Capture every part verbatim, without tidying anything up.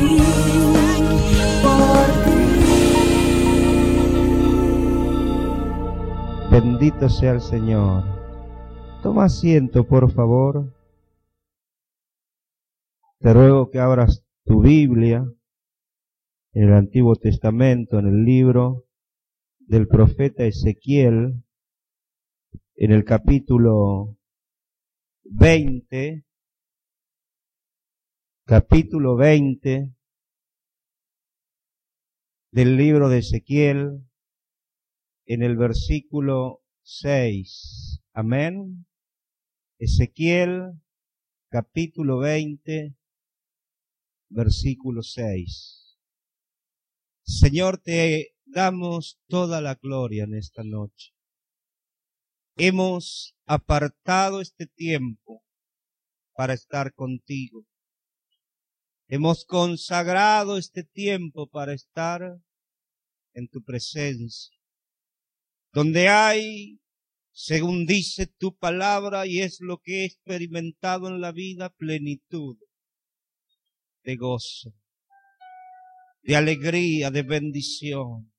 por ti. Bendito sea el Señor. Toma asiento, por favor. Te ruego que abras tu Biblia en el Antiguo Testamento, en el libro del profeta Ezequiel, en el capítulo veinte, capítulo veinte del libro de Ezequiel, en el versículo seis. Amén. Ezequiel, capítulo veinte, versículo seis. Señor, te damos toda la gloria en esta noche. Hemos apartado este tiempo para estar contigo. Hemos consagrado este tiempo para estar en tu presencia, donde hay, según dice tu palabra, y es lo que he experimentado en la vida, plenitud de gozo, de alegría, de bendición.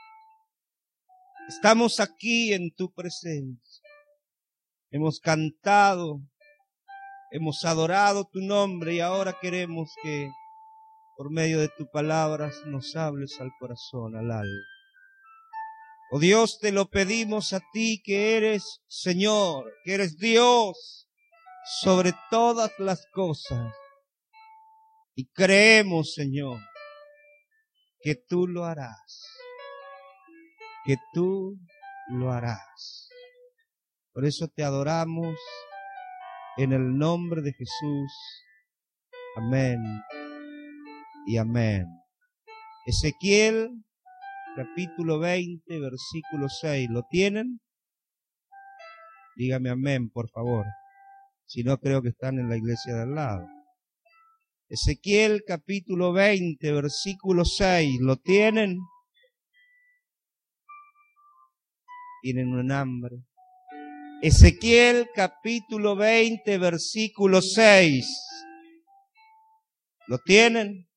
Estamos aquí en tu presencia. Hemos cantado, hemos adorado tu nombre y ahora queremos que por medio de tu palabra nos hables al corazón, al alma. Oh Dios, te lo pedimos a ti que eres Señor, que eres Dios sobre todas las cosas. Y creemos, Señor, que tú lo harás, que tú lo harás. Por eso te adoramos en el nombre de Jesús. Amén y amén. Ezequiel, capítulo veinte, versículo seis. ¿Lo tienen? Dígame amén, por favor. Si no, creo que están en la iglesia de al lado. Ezequiel, capítulo veinte, versículo seis. ¿Lo tienen? Tienen un hambre. Ezequiel, capítulo veinte, versículo seis. ¿Lo tienen?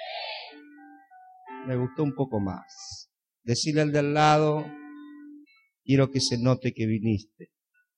Me gustó un poco más. Decirle al de al lado, quiero que se note que viniste.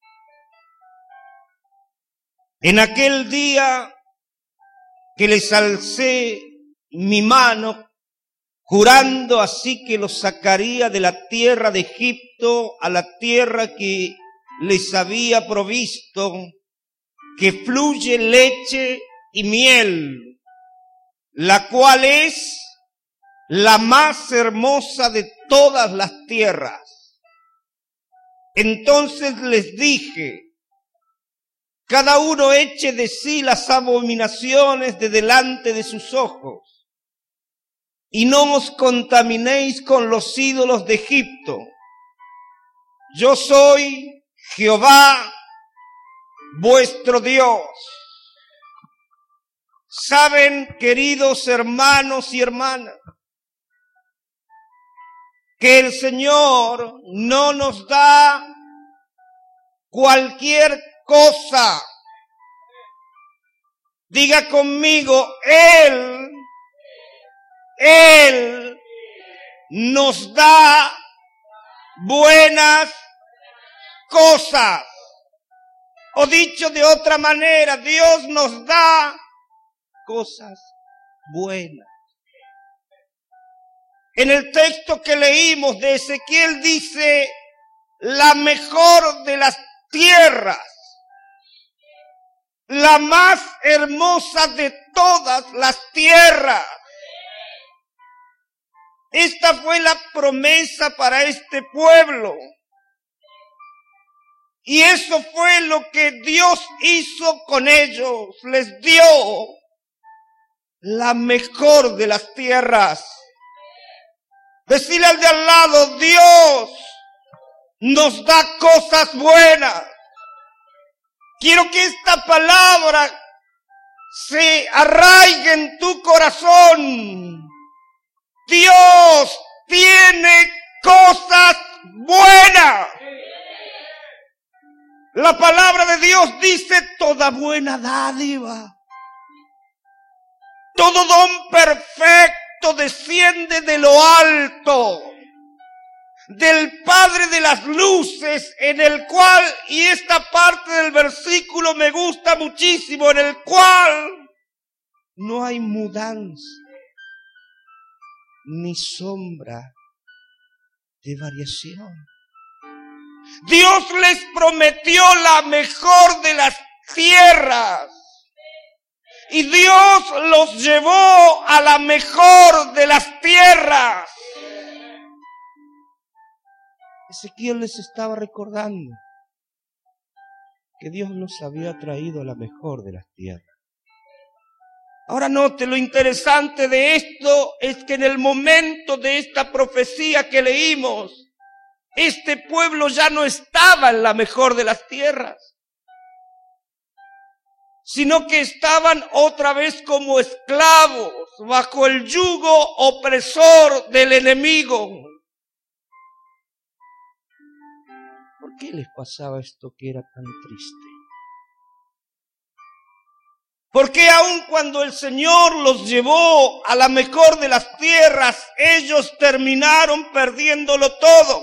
En aquel día que les alcé mi mano, jurando así que los sacaría de la tierra de Egipto a la tierra que les había provisto, que fluye leche y miel, la cual es la más hermosa de todas las tierras. Entonces les dije, cada uno eche de sí las abominaciones de delante de sus ojos, y no os contaminéis con los ídolos de Egipto. Yo soy Jehová, vuestro Dios. Saben, queridos hermanos y hermanas, que el Señor no nos da cualquier cosa. Diga conmigo, Él, Él nos da buenas cosas. O dicho de otra manera, Dios nos da cosas buenas. En el texto que leímos de Ezequiel dice, la mejor de las tierras, la más hermosa de todas las tierras. Esta fue la promesa para este pueblo. Y eso fue lo que Dios hizo con ellos. Les dio la mejor de las tierras. Decirle al de al lado, Dios nos da cosas buenas. Quiero que esta palabra se arraigue en tu corazón. Dios tiene cosas buenas. La palabra de Dios dice toda buena dádiva, Todo don perfecto desciende de lo alto, del Padre de las luces, en el cual, y esta parte del versículo me gusta muchísimo, en el cual no hay mudanza ni sombra de variación. Dios les prometió la mejor de las tierras y Dios los llevó a la mejor de las tierras. Ezequiel les estaba recordando que Dios los había traído a la mejor de las tierras. Ahora note, lo interesante de esto es que en el momento de esta profecía que leímos, este pueblo ya no estaba en la mejor de las tierras, sino que estaban otra vez como esclavos bajo el yugo opresor del enemigo. ¿Por qué les pasaba esto que era tan triste? Porque aun cuando el Señor los llevó a la mejor de las tierras, ellos terminaron perdiéndolo todo.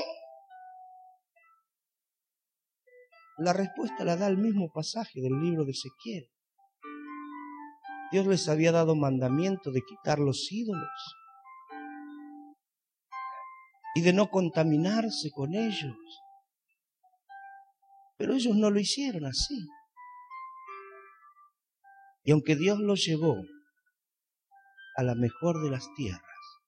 La respuesta la da el mismo pasaje del libro de Ezequiel. Dios les había dado mandamiento de quitar los ídolos y de no contaminarse con ellos. Pero ellos no lo hicieron así. Y aunque Dios los llevó a la mejor de las tierras,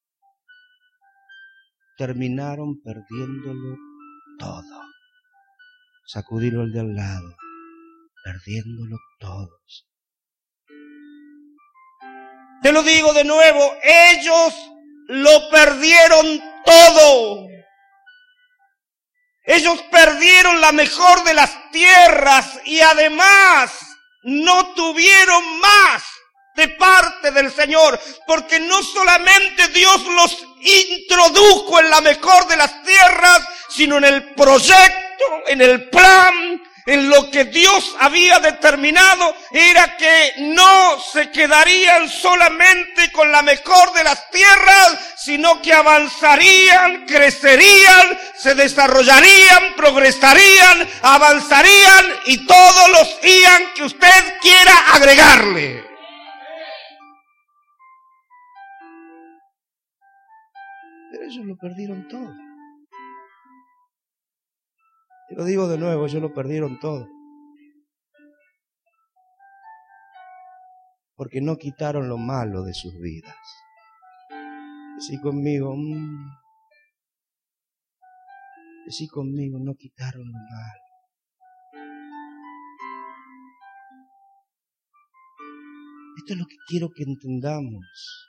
terminaron perdiéndolo todo. Sacudirlo al de al lado, perdiéndolo todos. Te lo digo de nuevo, ellos lo perdieron todo. Ellos perdieron la mejor de las tierras y además no tuvieron más de parte del Señor, porque no solamente Dios los introdujo en la mejor de las tierras, sino en el proyecto, en el plan, en lo que Dios había determinado, era que no se quedarían solamente con la mejor de las tierras, sino que avanzarían, crecerían, se desarrollarían, progresarían, avanzarían y todos los ían que usted quiera agregarle. Pero ellos lo perdieron todo. Te lo digo de nuevo, ellos lo perdieron todo. Porque no quitaron lo malo de sus vidas. Decí conmigo, mmm, decí conmigo, no quitaron lo malo. Esto es lo que quiero que entendamos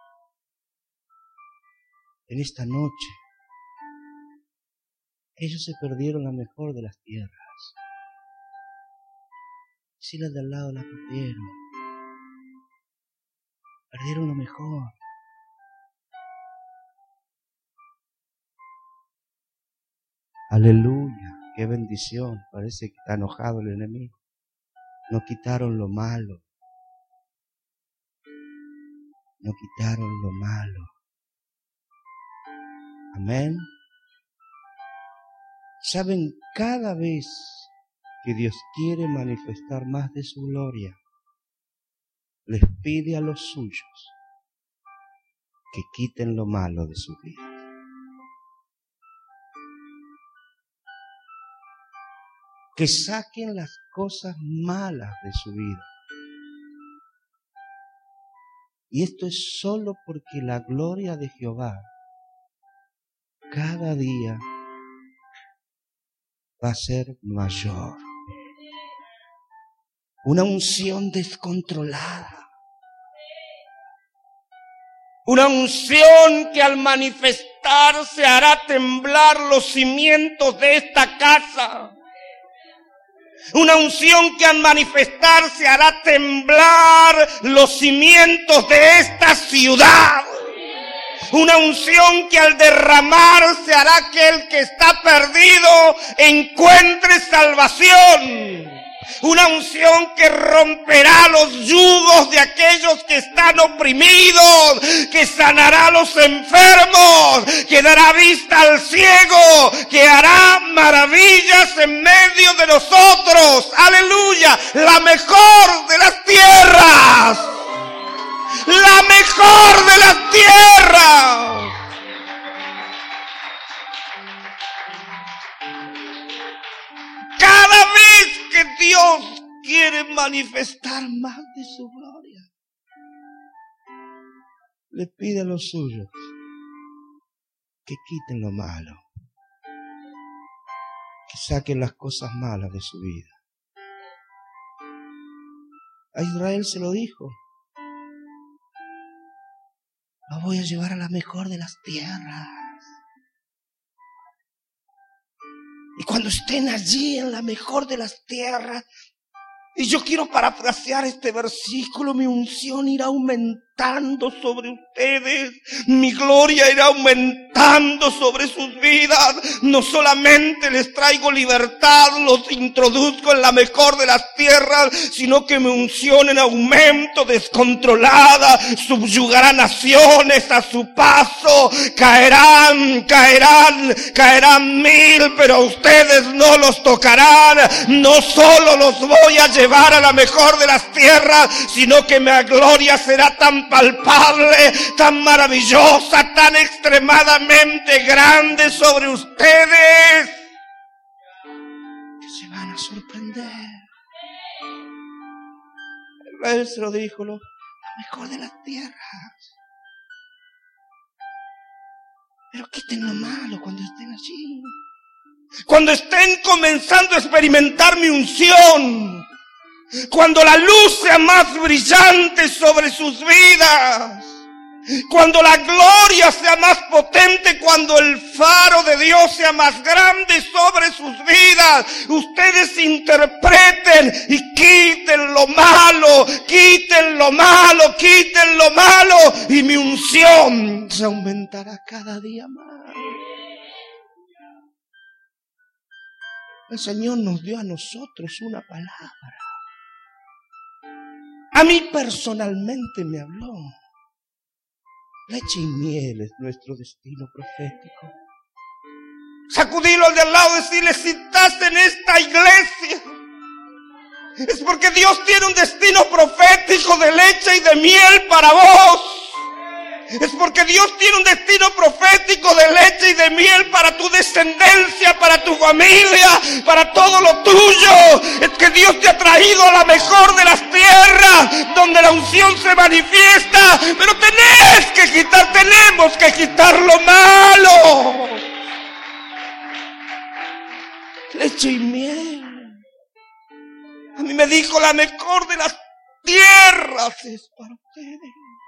en esta noche. Ellos se perdieron la mejor de las tierras. Si las de al lado la perdieron. Perdieron lo mejor. Aleluya, qué bendición. Parece que está enojado el enemigo. No quitaron lo malo. No quitaron lo malo. Amén. Saben, cada vez que Dios quiere manifestar más de su gloria, les pide a los suyos que quiten lo malo de su vida. Que saquen las cosas malas de su vida. Y esto es solo porque la gloria de Jehová cada día va a ser mayor. Una unción descontrolada. Una unción que al manifestarse hará temblar los cimientos de esta casa. Una unción que al manifestarse hará temblar los cimientos de esta ciudad. Una unción que al derramarse hará que el que está perdido encuentre salvación. Una unción que romperá los yugos de aquellos que están oprimidos, que sanará a los enfermos, que dará vista al ciego, que hará maravillas en medio de nosotros. Aleluya, la mejor de las tierras. La mejor de las tierras. Cada vez que Dios quiere manifestar más de su gloria, le pide a los suyos que quiten lo malo, que saquen las cosas malas de su vida. A Israel se lo dijo: lo voy a llevar a la mejor de las tierras. Y cuando estén allí en la mejor de las tierras, y yo quiero parafrasear este versículo, mi unción irá aumentando sobre ustedes, mi gloria irá aumentando sobre sus vidas. No solamente les traigo libertad, los introduzco en la mejor de las tierras, sino que mi unción en aumento descontrolada subyugará naciones a su paso. Caerán, caerán, caerán mil, pero a ustedes no los tocarán. No solo los voy a llevar a la mejor de las tierras, sino que mi gloria será tan palpable, tan maravillosa, tan extremadamente grande sobre ustedes, que se van a sorprender. Él se lo dijo, lo mejor de las tierras. Pero quiten lo malo cuando estén allí. Cuando estén comenzando a experimentar mi unción. Cuando la luz sea más brillante sobre sus vidas. Cuando la gloria sea más potente, cuando el faro de Dios sea más grande sobre sus vidas, ustedes interpreten y quiten lo malo, quiten lo malo, quiten lo malo, y mi unción se aumentará cada día más. El Señor nos dio a nosotros una palabra. A mí personalmente me habló. Leche y miel es nuestro destino profético. Sacudilo al de al lado y decirle: si estás en esta iglesia, es porque Dios tiene un destino profético de leche y de miel para vos. Es porque Dios tiene un destino profético de leche y de miel para tu descendencia, para tu familia, para todo lo tuyo. Es que Dios te ha traído a la mejor de las tierras, donde la unción se manifiesta. Pero tenés que quitar, tenemos que quitar lo malo. Leche y miel. A mí me dijo: la mejor de las tierras es para ustedes.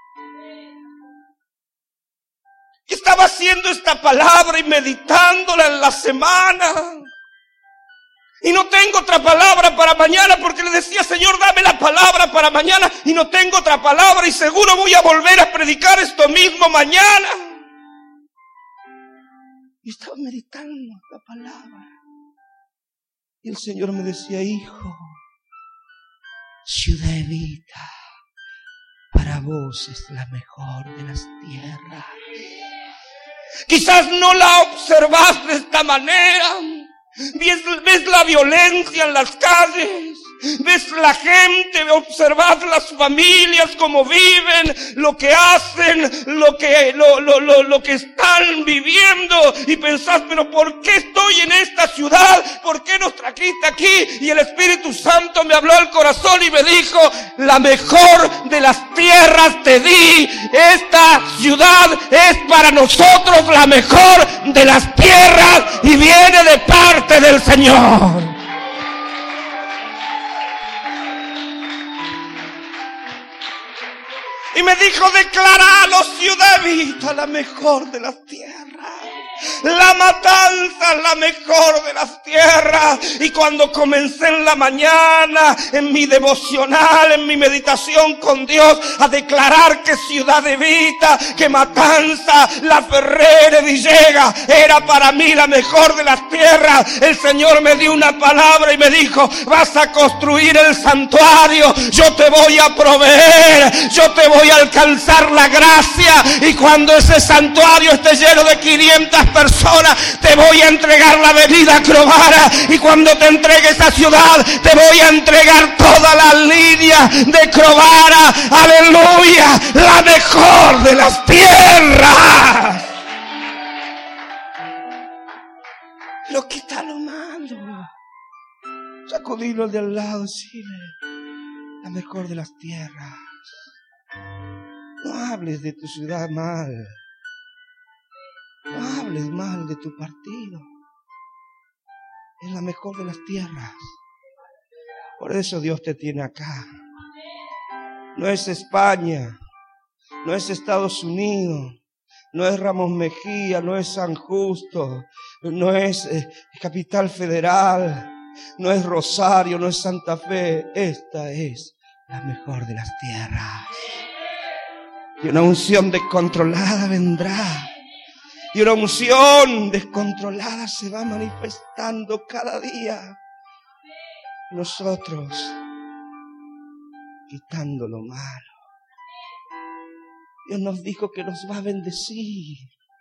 Y estaba haciendo esta palabra y meditándola en la semana. Y no tengo otra palabra para mañana, porque le decía: Señor, dame la palabra para mañana. Y no tengo otra palabra, y seguro voy a volver a predicar esto mismo mañana. Y estaba meditando la palabra. Y el Señor me decía: hijo, Ciudad Evita, para vos es la mejor de las tierras. Quizás no la observas de esta manera. Ves, ves la violencia en las calles, ves la gente, observas las familias, cómo viven, lo que hacen, lo que, lo, lo, lo, lo que están viviendo, y pensás: pero ¿por qué estoy en esta ciudad? ¿Por qué nos trajiste aquí? Y el Espíritu Santo me habló al corazón y me dijo: la mejor de las tierras te di. Esta ciudad es para nosotros la mejor de las tierras, y viene de parte del Señor. Y me dijo: declaralo, Ciudad Evita, la mejor de las tierras. La matanza es la mejor de las tierras. Y cuando comencé en la mañana, en mi devocional, en mi meditación con Dios, a declarar que Ciudad Evita, que Matanza, La Ferrere, Villegas, era para mí la mejor de las tierras, el Señor me dio una palabra y me dijo: vas a construir el santuario, yo te voy a proveer, yo te voy a alcanzar la gracia, y cuando ese santuario esté lleno de quinientas personas, te voy a entregar la avenida Crovara, y cuando te entregue esa ciudad, te voy a entregar toda la línea de Crovara. Aleluya, la mejor de las tierras. Pero quita lo malo, sacudirlo de al lado, decirle: la mejor de las tierras. No hables de tu ciudad mal, no hables mal de tu partido. Es la mejor de las tierras. Por eso Dios te tiene acá. No es España, no es Estados Unidos, no es Ramos Mejía, no es San Justo, no es eh, Capital Federal, no es Rosario, no es Santa Fe. Esta es la mejor de las tierras. Y una unción descontrolada vendrá. Y una unción descontrolada se va manifestando cada día. Nosotros quitando lo malo. Dios nos dijo que nos va a bendecir.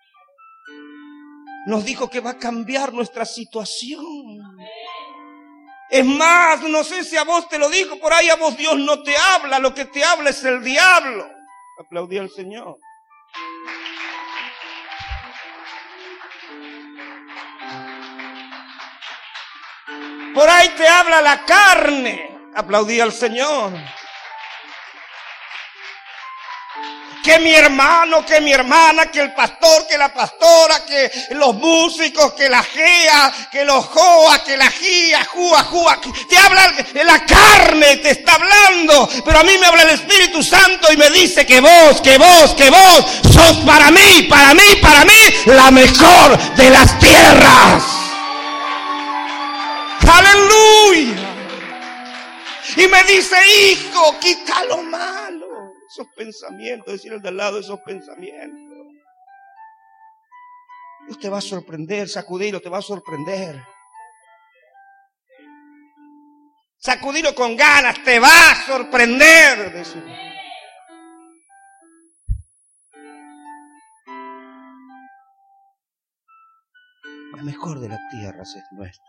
Nos dijo que va a cambiar nuestra situación. Es más, no sé si a vos te lo dijo, por ahí a vos Dios no te habla, lo que te habla es el diablo. Aplaudí al Señor. Por ahí te habla la carne. Aplaudí al Señor. Que mi hermano, que mi hermana, que el pastor, que la pastora, que los músicos, que la gea, que los joa, que la gia, jua, jua. Te habla la carne, te está hablando. Pero a mí me habla el Espíritu Santo y me dice que vos, que vos, que vos sos para mí, para mí, para mí, la mejor de las tierras. ¡Aleluya! Y me dice: hijo, quita lo malo. Esos pensamientos, decir al de al lado, esos pensamientos. Dios te va a sorprender, sacudirlo, te va a sorprender. Sacudirlo con ganas, te va a sorprender. Decir. La mejor de las tierras es nuestra.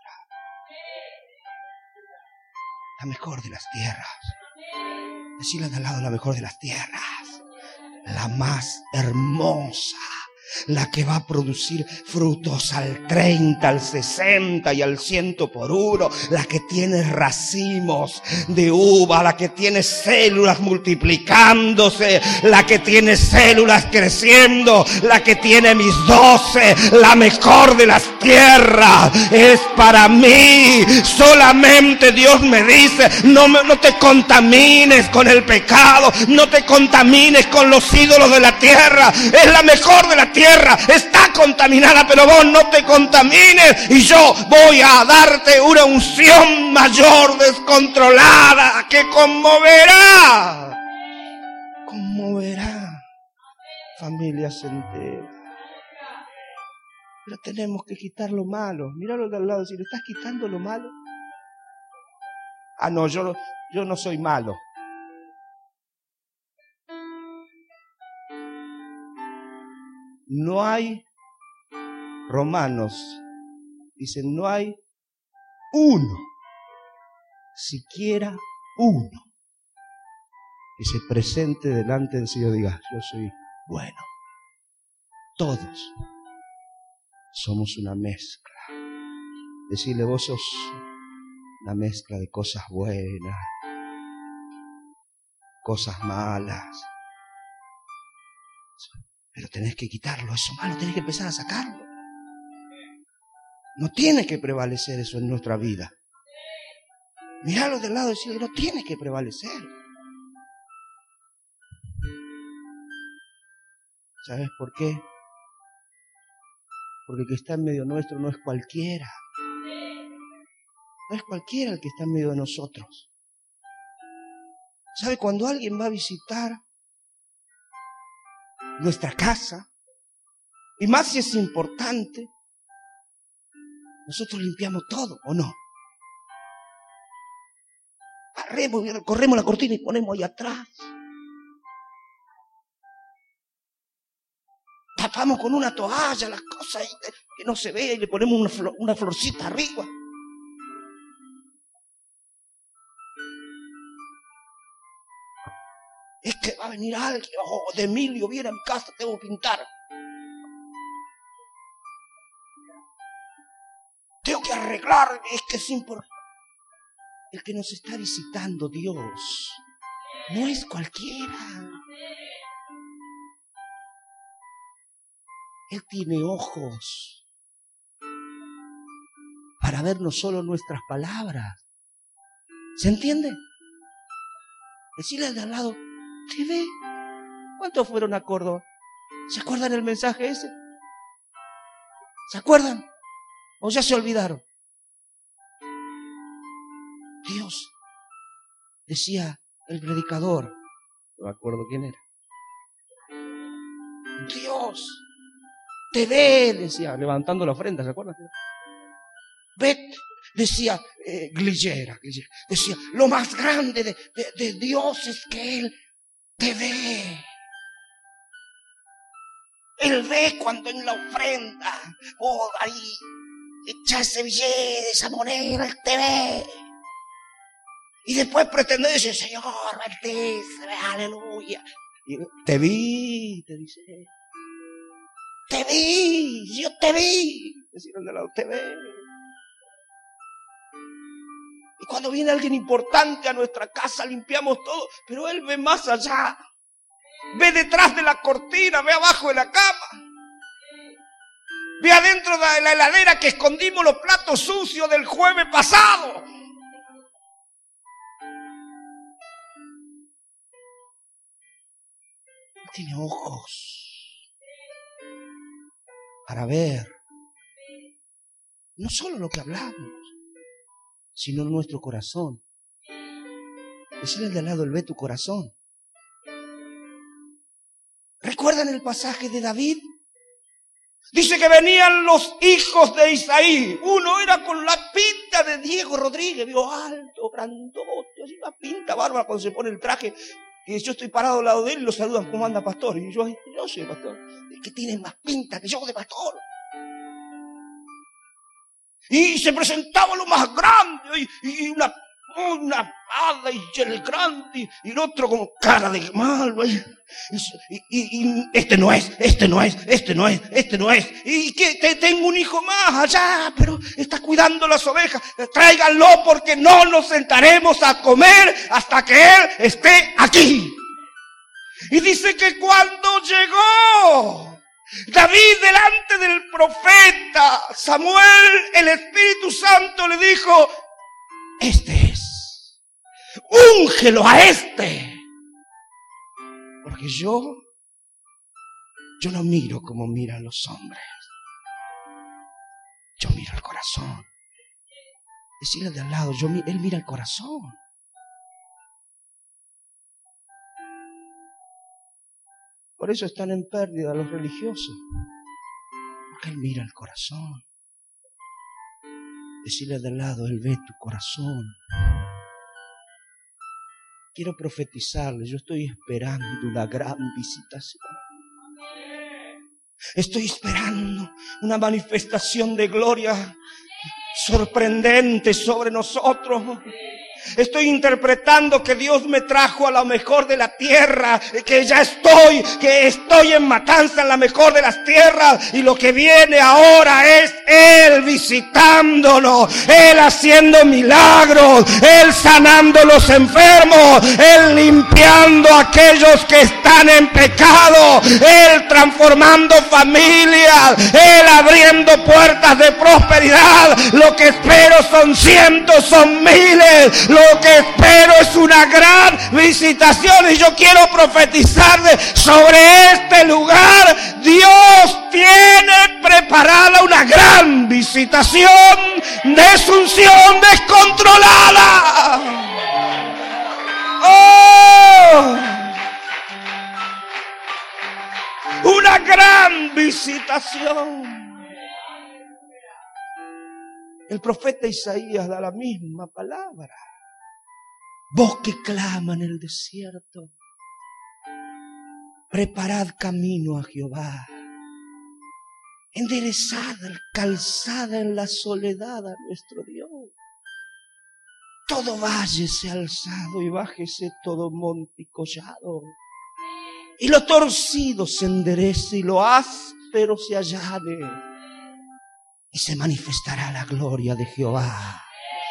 La mejor de las tierras. Decirle de al lado: la mejor de las tierras. La más hermosa. La que va a producir frutos al treinta, al sesenta y al ciento por uno. La que tiene racimos de uva. La que tiene células multiplicándose. La que tiene células creciendo. La que tiene mis doce. La mejor de las tierras es para mí. Solamente Dios me dice: no, me, no te contamines con el pecado. No te contamines con los ídolos de la tierra. Es la mejor de la tierra. Está contaminada, pero vos no te contamines, y yo voy a darte una unción mayor, descontrolada, que conmoverá, conmoverá familias enteras. Pero tenemos que quitar lo malo. Míralo de al lado, si le estás quitando lo malo. Ah, no, yo, yo no soy malo. No hay, Romanos dicen, no hay uno, siquiera uno, que se presente delante del Señor y diga: yo soy bueno. Todos somos una mezcla. Decirle: vos sos una mezcla de cosas buenas, cosas malas. Pero tenés que quitarlo, eso malo, tenés que empezar a sacarlo. No tiene que prevalecer eso en nuestra vida. Miralo del lado y decirle: no tiene que prevalecer. ¿Sabes por qué? Porque el que está en medio nuestro no es cualquiera. No es cualquiera el que está en medio de nosotros. ¿Sabe? Cuando alguien va a visitar nuestra casa, y más si es importante, nosotros limpiamos todo, ¿o no? Barremos, corremos la cortina y ponemos ahí atrás. Tapamos con una toalla las cosas que no se ve y le ponemos una, flor, una florcita arriba. Es que va a venir alguien, oh, de Emilio viene a mi casa, tengo que pintar. Tengo que arreglar, es que es importante. El que nos está visitando, Dios, no es cualquiera. Él tiene ojos para ver no solo nuestras palabras. ¿Se entiende? Decirle al de al lado, ¿te ve? ¿Cuántos fueron a Córdoba? ¿Se acuerdan el mensaje ese? ¿Se acuerdan? ¿O ya se olvidaron? Dios, decía el predicador, no me acuerdo quién era. Dios, te ve, decía, levantando la ofrenda, ¿se acuerdan? Ve, decía eh, Glillera, Glillera, decía, lo más grande de, de, de Dios es que Él te ve. Él ve cuando en la ofrenda, oh, ahí, echa ese billete, esa moneda, Él te ve. Y después pretende decir, Señor, bendice, aleluya. Y te vi, te dice. Te vi, yo te vi. Decirle de lado, te ve. Y cuando viene alguien importante a nuestra casa, limpiamos todo, pero Él ve más allá. Ve detrás de la cortina, ve abajo de la cama. Ve adentro de la heladera que escondimos los platos sucios del jueves pasado. Tiene ojos para ver no solo lo que hablamos, sino nuestro corazón. Decirle al de al lado, Él ve tu corazón. ¿Recuerdan el pasaje de David? Dice que venían los hijos de Isaí. Uno era con la pinta de Diego Rodríguez, vio alto, grandote, así una pinta bárbara cuando se pone el traje. Y yo estoy parado al lado de él y lo saludan, ¿cómo anda, pastor? Y yo, yo soy pastor. Es que tiene más pinta que yo de pastor. Y se presentaba lo más grande, y, y una, una espada, y el grande, y el otro con cara de malo. Y, y, y este no es, este no es, este no es, este no es. Y que te, tengo un hijo más allá, pero está cuidando las ovejas. Tráiganlo porque no nos sentaremos a comer hasta que él esté aquí. Y dice que cuando llegó David delante del profeta Samuel, el Espíritu Santo le dijo, este es, úngelo a este. Porque yo, yo no miro como miran los hombres. Yo miro el corazón. Decirle al de al lado, yo, él mira el corazón. Por eso están en pérdida los religiosos. Porque Él mira el corazón. Decirle al de al lado, Él ve tu corazón. Quiero profetizarle, yo estoy esperando una gran visitación. Estoy esperando una manifestación de gloria sorprendente sobre nosotros. Estoy interpretando que Dios me trajo a la mejor de la tierra, que ya estoy, que estoy en Matanza, en la mejor de las tierras, y lo que viene ahora es Él visitándonos, Él haciendo milagros, Él sanando los enfermos, Él limpiando a aquellos que están en pecado, Él transformando familias, Él abriendo puertas de prosperidad. Lo que espero son cientos, son miles. Lo que espero es una gran visitación y yo quiero profetizar de, sobre este lugar. Dios tiene preparada una gran visitación de su unción descontrolada. ¡Oh! Una gran visitación. El profeta Isaías da la misma palabra. Voz que clama en el desierto. Preparad camino a Jehová. Enderezad calzada en la soledad a nuestro Dios. Todo valle sea alzado y bájese todo monte y collado. Y lo torcido se enderece y lo áspero se allane. Y se manifestará la gloria de Jehová.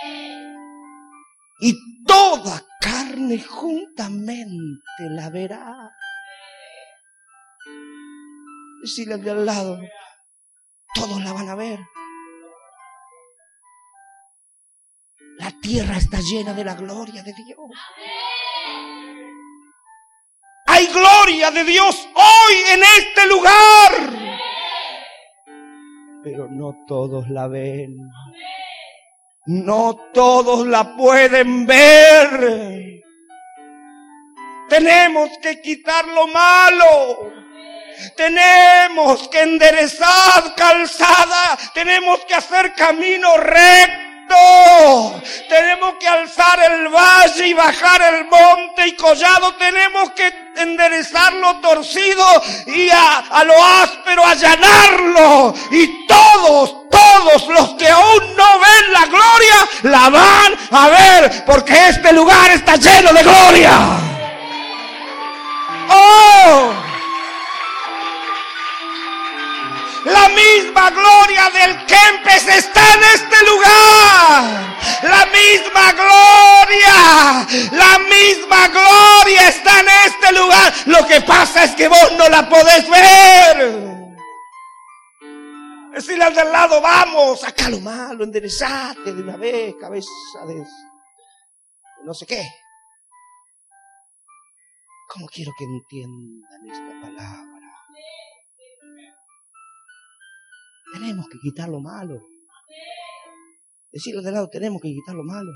Y toda carne juntamente la verá. Decirle al de al lado, todos la van a ver. La tierra está llena de la gloria de Dios. Hay gloria de Dios hoy en este lugar. Pero no todos la ven. No todos la pueden ver. Tenemos que quitar lo malo. Tenemos que enderezar calzada. Tenemos que hacer camino recto. Tenemos que alzar el valle y bajar el monte y collado. Tenemos que enderezar lo torcido y a, a lo áspero allanarlo. Y todos, todos los que aún no ven la gloria, la van a ver, porque este lugar está lleno de gloria. ¡Oh! La misma gloria del Kempes está en este lugar. La misma gloria, la misma gloria está en este lugar. Lo que pasa es que vos no la podés ver. Decirle al del lado, vamos, saca lo malo, enderezate de una vez, cabeza de no sé qué. ¿Cómo quiero que entiendan esta palabra? Tenemos que quitar lo malo. Decirle de lado, tenemos que quitar lo malo.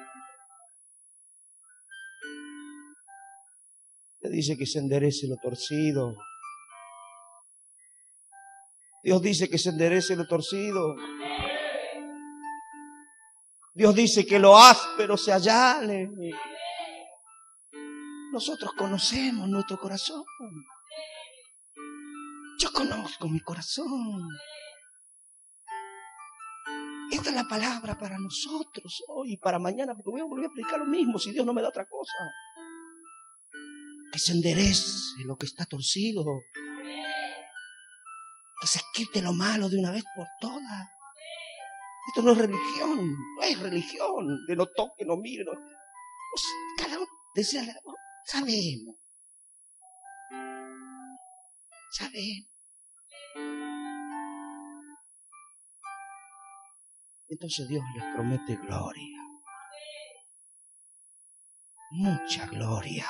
Le dice que se enderece lo torcido. Dios dice que se enderece lo torcido. Dios dice que lo áspero se allane. Nosotros conocemos nuestro corazón. Yo conozco mi corazón. Esta es la palabra para nosotros hoy y para mañana, porque voy a volver a explicar lo mismo si Dios no me da otra cosa. Que se enderece lo que está torcido. Que se quite lo malo de una vez por todas. Esto no es religión, no es religión. De no toque, no mire. No. Pues cada uno decía, sabemos. Sabemos. Entonces Dios les promete gloria. Mucha gloria.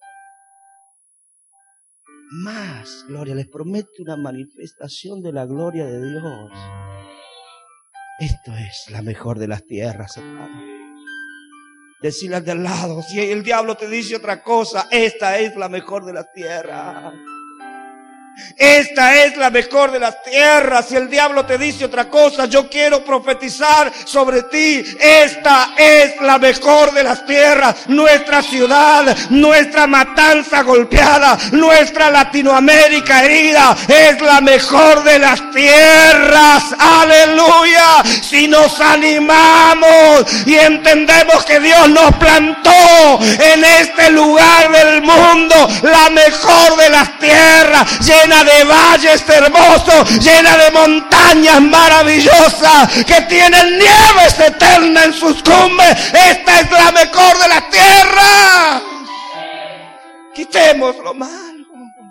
Más gloria. Les promete una manifestación de la gloria de Dios. Esto es la mejor de las tierras, hermano. Decirle al de al lado, si el diablo te dice otra cosa, esta es la mejor de las tierras. Esta es la mejor de las tierras. Si el diablo te dice otra cosa, yo quiero profetizar sobre ti. Esta es la mejor de las tierras. Nuestra ciudad, nuestra matanza golpeada, nuestra Latinoamérica herida, es la mejor de las tierras. Aleluya. Si nos animamos y entendemos que Dios nos plantó en este lugar del mundo, la mejor de las tierras, llena de valles hermosos, llena de montañas maravillosas, que tienen nieves eternas en sus cumbres. Esta es la mejor de las tierras. Quitemos lo malo.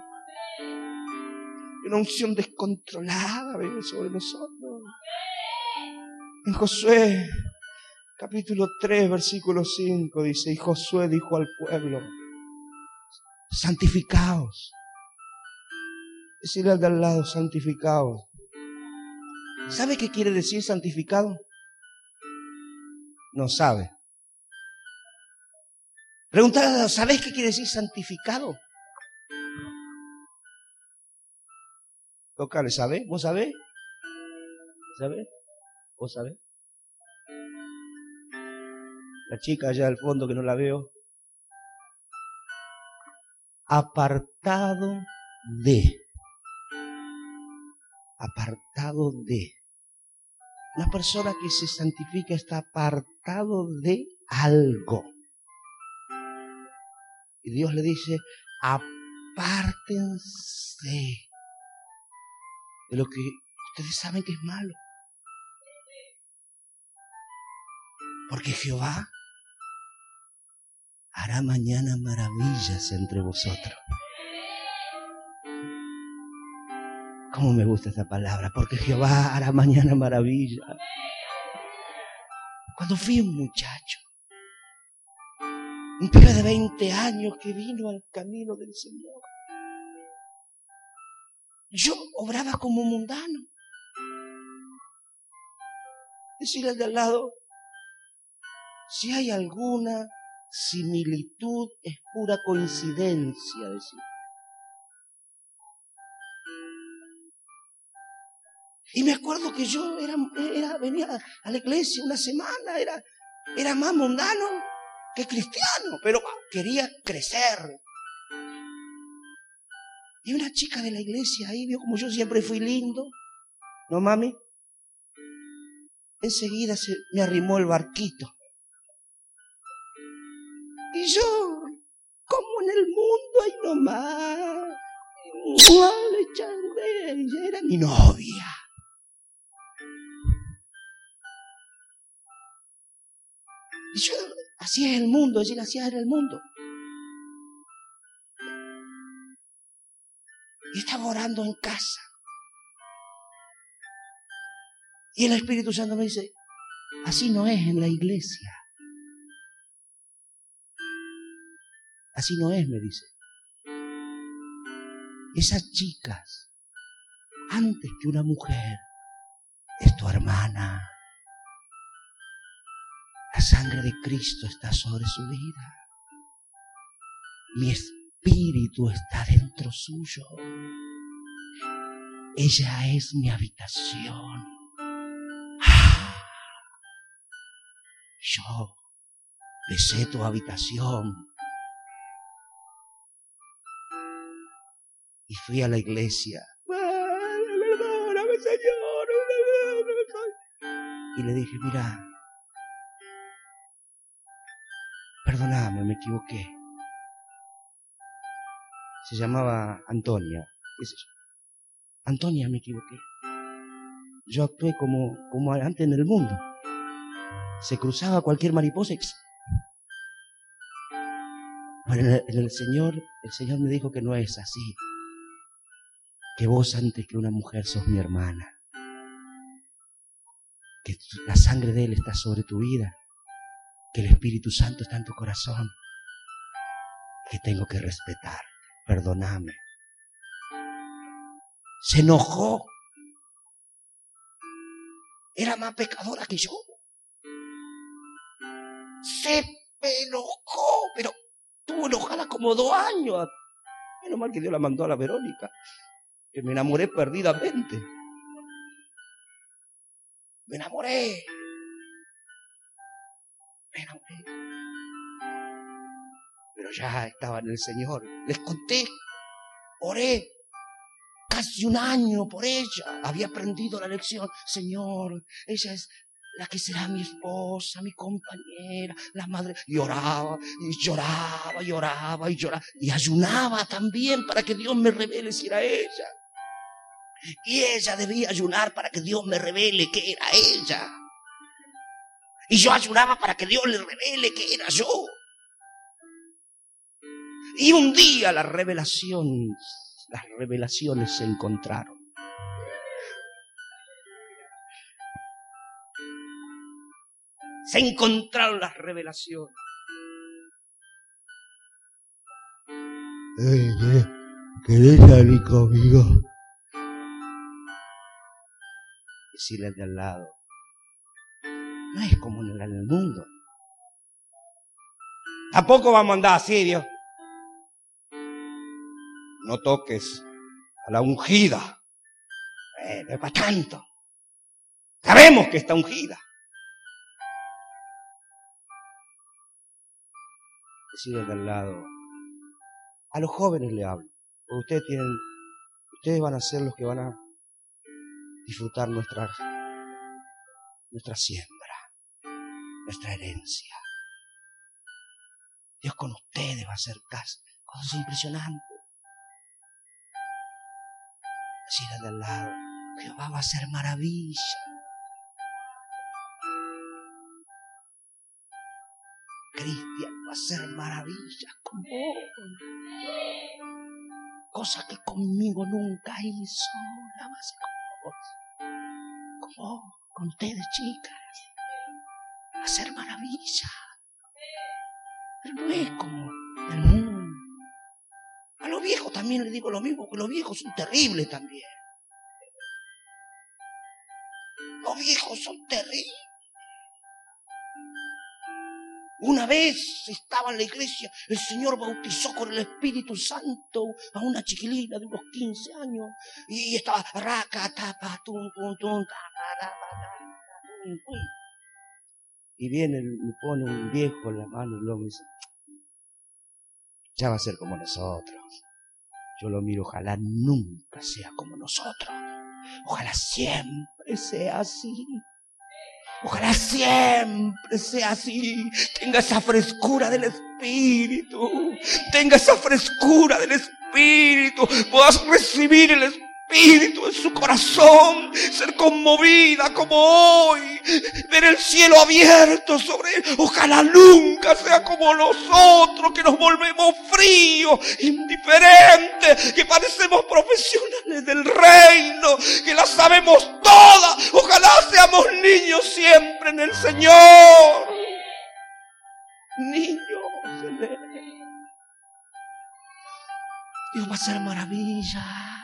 Una unción descontrolada viene sobre nosotros. En Josué capítulo tres, versículo cinco, dice, y Josué dijo al pueblo, santificaos. Decirle al de al lado, santificaos. ¿Sabe qué quiere decir santificado? No sabe. Preguntar al lado, ¿sabes qué quiere decir santificado? Tócale, ¿sabes? ¿Vos sabés? ¿Sabés? ¿Vos sabés? La chica allá al fondo que no la veo. Apartado de. Apartado de. Una persona que se santifica está apartado de algo. Y Dios le dice, apártense de lo que ustedes saben que es malo. Porque Jehová hará mañana maravillas entre vosotros. ¿Cómo me gusta esta palabra? Porque Jehová hará mañana maravillas. Cuando fui un muchacho, un pibe de veinte años que vino al camino del Señor, yo obraba como mundano. Decirle al de al lado, si hay alguna similitud, es pura coincidencia, decir. Y me acuerdo que yo era, era, venía a la iglesia una semana, era, era más mundano que cristiano, pero quería crecer. Y una chica de la iglesia ahí vio como yo siempre fui lindo, ¿no, mami? Enseguida se me arrimó el barquito. Y yo, como en el mundo, ahí nomás, le echaré, ella era mi novia. Y yo, así es el mundo, decir, así era el mundo. Y estaba orando en casa. Y el Espíritu Santo me dice, así no es en la iglesia. Así no es, me dice. Esas chicas, antes que una mujer, es tu hermana. La sangre de Cristo está sobre su vida. Mi espíritu está dentro suyo. Ella es mi habitación. ¡Ah! Yo besé tu habitación. Y fui a la iglesia. Perdóname, Señor. Y le dije, mira, perdóname, me equivoqué. Se llamaba Antonia. ¿Qué sé yo? Antonia, me equivoqué. Yo actué como, como antes en el mundo. Se cruzaba cualquier mariposa y... Bueno, en el, en el Señor, el Señor me dijo que no es así. Que vos antes que una mujer sos mi hermana. Que la sangre de Él está sobre tu vida. Que el Espíritu Santo está en tu corazón. Que tengo que respetar. Perdóname. Se enojó. Era más pecadora que yo. Se enojó, pero estuvo enojada como dos años. Menos mal que Dios la mandó a la Verónica. Que me enamoré perdidamente. Me enamoré. Me enamoré. Pero ya estaba en el Señor. Les conté. Oré. Casi un año por ella. Había aprendido la lección. Señor, ella es la que será mi esposa, mi compañera, la madre. Y oraba, y lloraba, y lloraba, y lloraba. Y ayunaba también para que Dios me revele si era ella. Y ella debía ayunar para que Dios me revele que era ella. Y yo ayunaba para que Dios le revele que era yo. Y un día la revelación, las revelaciones se encontraron. Se encontraron las revelaciones. Ay, ¿eh? ¿Querés salir conmigo? Decirle al de al lado, no es como en el mundo. Tampoco vamos a andar así, Dios. No toques a la ungida. Eh, no es para tanto. Sabemos que está ungida. Decirle al de al lado, a los jóvenes le hablo. Porque ustedes tienen, ustedes van a ser los que van a disfrutar nuestra, nuestra siembra, nuestra herencia. Dios con ustedes va a hacer cosas impresionantes. Decirle al de al lado, Jehová va a hacer maravilla. Cristian va a hacer maravillas con vos. Cosa que conmigo nunca hizo. La va a hacer con vos. Con vos, con ustedes, chicas. Va a hacer maravillas. Pero no es como el mundo. A los viejos también les digo lo mismo, porque los viejos son terribles también. Los viejos son terribles. Una vez estaba en la iglesia, el Señor bautizó con el Espíritu Santo a una chiquilina de unos quince años. Y estaba raca, tapa, tum, tum, tum, tapa, tapa, tapa, tum, tum. Y viene, me pone un viejo en la mano y luego me dice, ya va a ser como nosotros. Yo lo miro, ojalá nunca sea como nosotros. Ojalá siempre sea así. Ojalá siempre sea así. Tenga esa frescura del Espíritu. Tenga esa frescura del Espíritu. Puedas recibir el Espíritu en su corazón. Ser conmovida como hoy. Ver el cielo abierto sobre él. Ojalá nunca sea como nosotros, que nos volvemos fríos, indiferentes, que parecemos profesionales del reino, que la sabemos toda. Ojalá seamos niños siempre en el Señor. Niños en él. Dios va a hacer maravilla.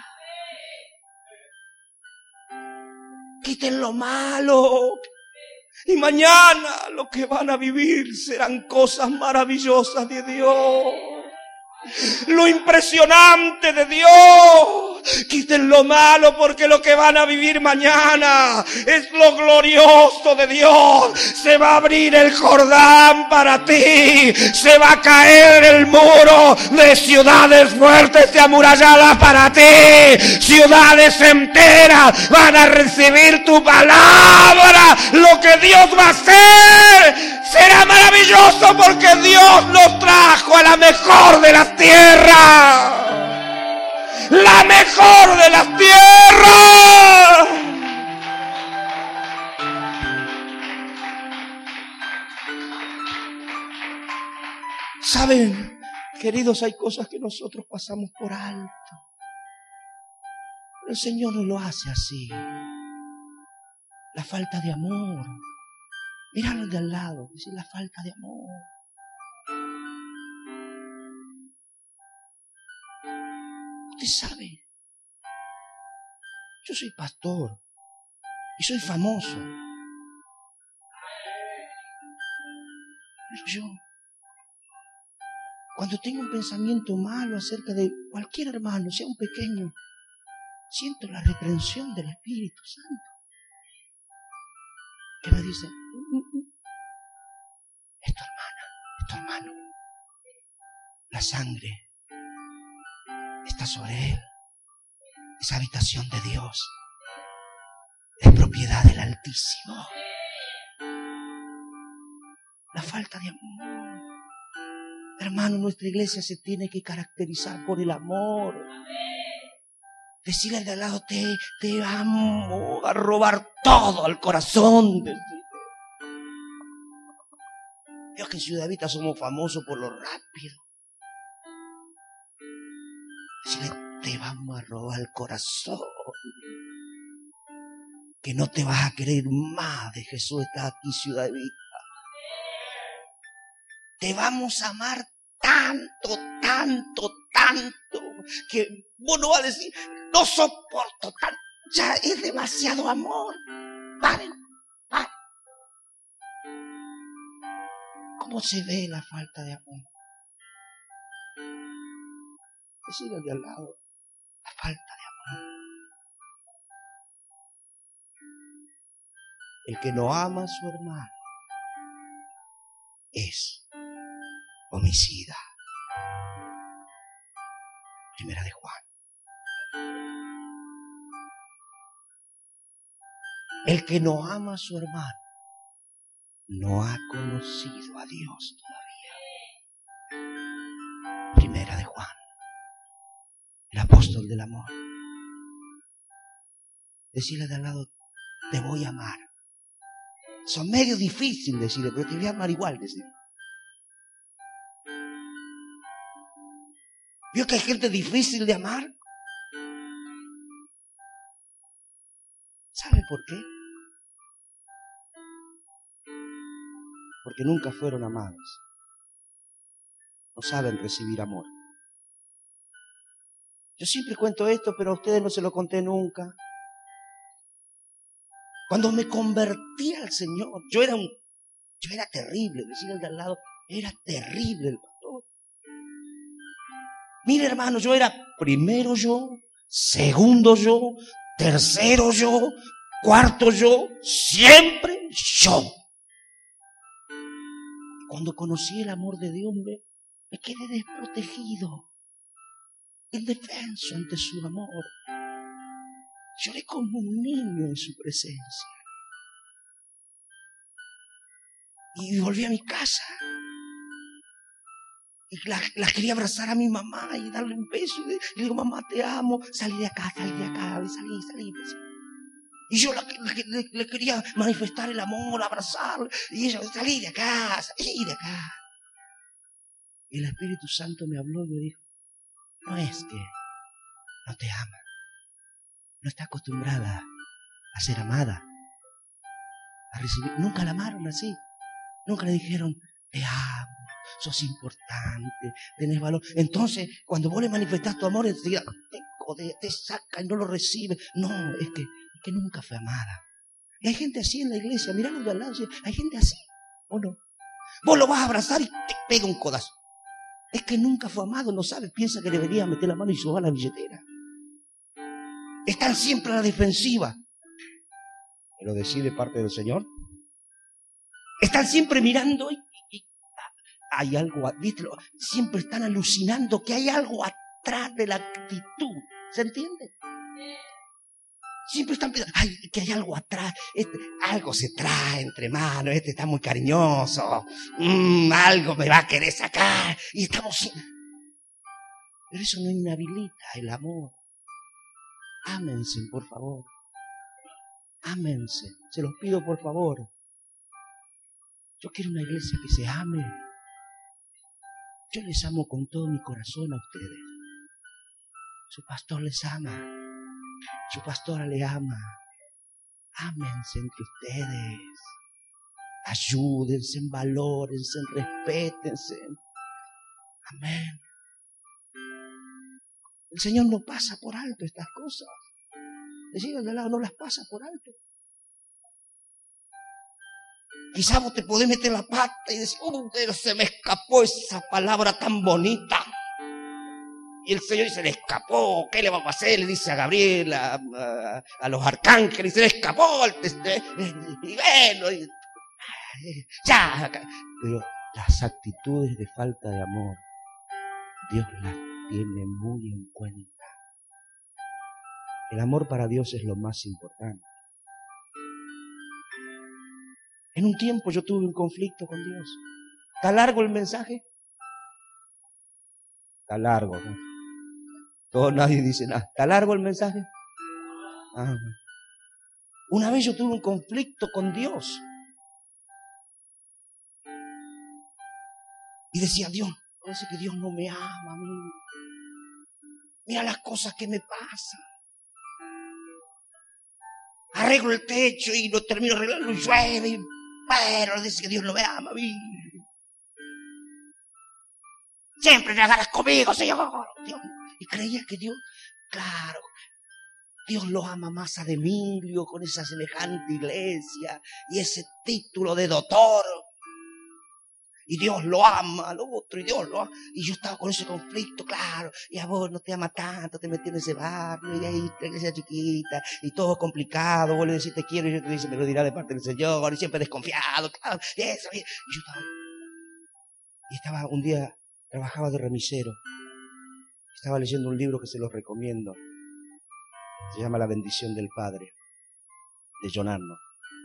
Quiten lo malo. Y mañana lo que van a vivir serán cosas maravillosas de Dios. Lo impresionante de Dios. Quiten lo malo, porque lo que van a vivir mañana es lo glorioso de Dios. Se va a abrir el Jordán para ti. Se va a caer el muro de ciudades fuertes y amuralladas para ti. Ciudades enteras van a recibir tu palabra. Lo que Dios va a hacer será maravilloso, porque Dios nos trajo a la mejor de las tierras. La mejor de las tierras. Saben, queridos, hay cosas que nosotros pasamos por alto. Pero el Señor no lo hace así. La falta de amor. Míralo de al lado, dice la falta de amor. Usted sabe, yo soy pastor y soy famoso. Pero yo, cuando tengo un pensamiento malo acerca de cualquier hermano, sea un pequeño, siento la reprensión del Espíritu Santo, que me dice, es tu hermana, es tu hermano. La sangre está sobre él. Es habitación de Dios. Es propiedad del Altísimo. La falta de amor. Hermano, nuestra iglesia se tiene que caracterizar por el amor. Decirle al de al lado, te, te amo, a robar todo al corazón. Dios, que en Ciudad Vista somos famosos por lo rápido. Decirle, te vamos a robar el corazón. Que no te vas a querer más de Jesús. Está aquí, Ciudad Vista. te vamos a amar tanto, tanto, tanto, que vos no vas a decir, no soporto tanto, ya es demasiado amor. Paren, paren. ¿Cómo se ve la falta de amor? Decirle al de al lado, la falta de amor. El que no ama a su hermano es homicida. Primera de Juan. El que no ama a su hermano no ha conocido a Dios todavía. Primera de Juan. El apóstol del amor. Decirle de al lado, te voy a amar. Son medio difícil decirle, pero te voy a amar igual, decirle. ¿Vio que hay gente difícil de amar? ¿Sabe por qué? Porque nunca fueron amados. No saben recibir amor. Yo siempre cuento esto, pero a ustedes no se lo conté nunca. Cuando me convertí al Señor, yo era un, yo era terrible, decía el de al lado, era terrible el pastor. Mire, hermano, yo era primero yo, segundo yo, tercero yo, cuarto yo, siempre yo. Cuando conocí el amor de Dios, me, me quedé desprotegido, indefenso ante su amor. Lloré como un niño en su presencia. Y volví a mi casa. Y la, la quería abrazar a mi mamá y darle un beso. Y le, le digo, mamá, te amo. Salí de acá, salí de acá, salí, salí. Y yo la, le, le, le quería manifestar el amor, abrazarle. Y ella, salí de acá, salí de acá. Y el Espíritu Santo me habló y me dijo, no es que no te ama. No está acostumbrada a ser amada, a recibir. Nunca la amaron así. Nunca le dijeron, te amo, sos importante, tenés valor. Entonces, cuando vos le manifestás tu amor, enseguida te codea, te saca y no lo recibe. No, es que, es que nunca fue amada. Y hay gente así en la iglesia, miralo de al lado, hay gente así, ¿o no? Vos lo vas a abrazar y te pega un codazo. Es que nunca fue amado, no sabe, piensa que debería meter la mano y sobar la billetera. Están siempre a la defensiva. ¿Pero decide parte del Señor? Están siempre mirando y, y, y hay algo, ¿viste? Siempre están alucinando que hay algo atrás de la actitud. ¿Se entiende? Siempre están pensando, ay, que hay algo atrás. Este, algo se trae entre manos. Este está muy cariñoso. Mm, algo me va a querer sacar. Y estamos... Pero eso no inhabilita el amor. Ámense, por favor. Ámense. Se los pido, por favor. Yo quiero una iglesia que se ame. Yo les amo con todo mi corazón a ustedes. Su pastor les ama. Su pastora le ama. Ámense entre ustedes. Ayúdense, valórense, respétense. Amén. El Señor no pasa por alto estas cosas. Decir al de al lado, no las pasa por alto. Quizás vos te podés meter la pata y decir, oh, se me escapó esa palabra tan bonita. Y el Señor se le escapó. ¿Qué le vamos a hacer? Le dice a Gabriel, a, a, a los arcángeles, se le escapó. El, este, y bueno, y, ya. Pero las actitudes de falta de amor, Dios las tiene muy en cuenta. El amor para Dios es lo más importante. En un tiempo yo tuve un conflicto con Dios. ¿Está largo el mensaje? Está largo, ¿no? Todo, nadie dice nada. ¿Está largo el mensaje? Ah. Una vez yo tuve un conflicto con Dios. Y decía, Dios, parece que Dios no me ama a mí. Mira las cosas que me pasan. Arreglo el techo y lo termino arreglando y llueve. Pero dice que Dios no me ama a mí. Siempre te agarras conmigo, Señor. Dios. Y creía que Dios, claro, Dios lo ama más a Emilio con esa semejante iglesia y ese título de doctor. Y Dios lo ama al otro, y Dios lo ama. Y yo estaba con ese conflicto, claro. Y a vos no te ama tanto, te metí en ese barrio, y ahí la iglesia chiquita, y todo complicado. Vos le decís te quiero, y yo te dice me lo dirá de parte del Señor, y siempre desconfiado, claro. Y eso, y, y yo estaba. Y estaba un día, trabajaba de remisero. Estaba leyendo un libro que se los recomiendo. Se llama La bendición del Padre, de John Arnold.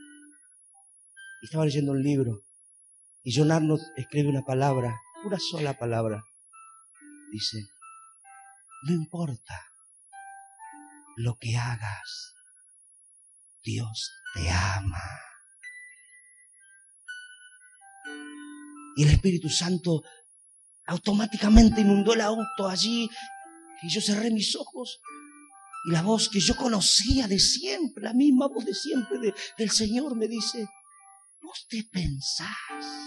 Y estaba leyendo un libro. Y John Arnold escribe una palabra, una sola palabra. Dice, no importa lo que hagas, Dios te ama. Y el Espíritu Santo automáticamente inundó el auto allí. Y yo cerré mis ojos. Y la voz que yo conocía de siempre, la misma voz de siempre de, del Señor me dice, ¿vos te pensás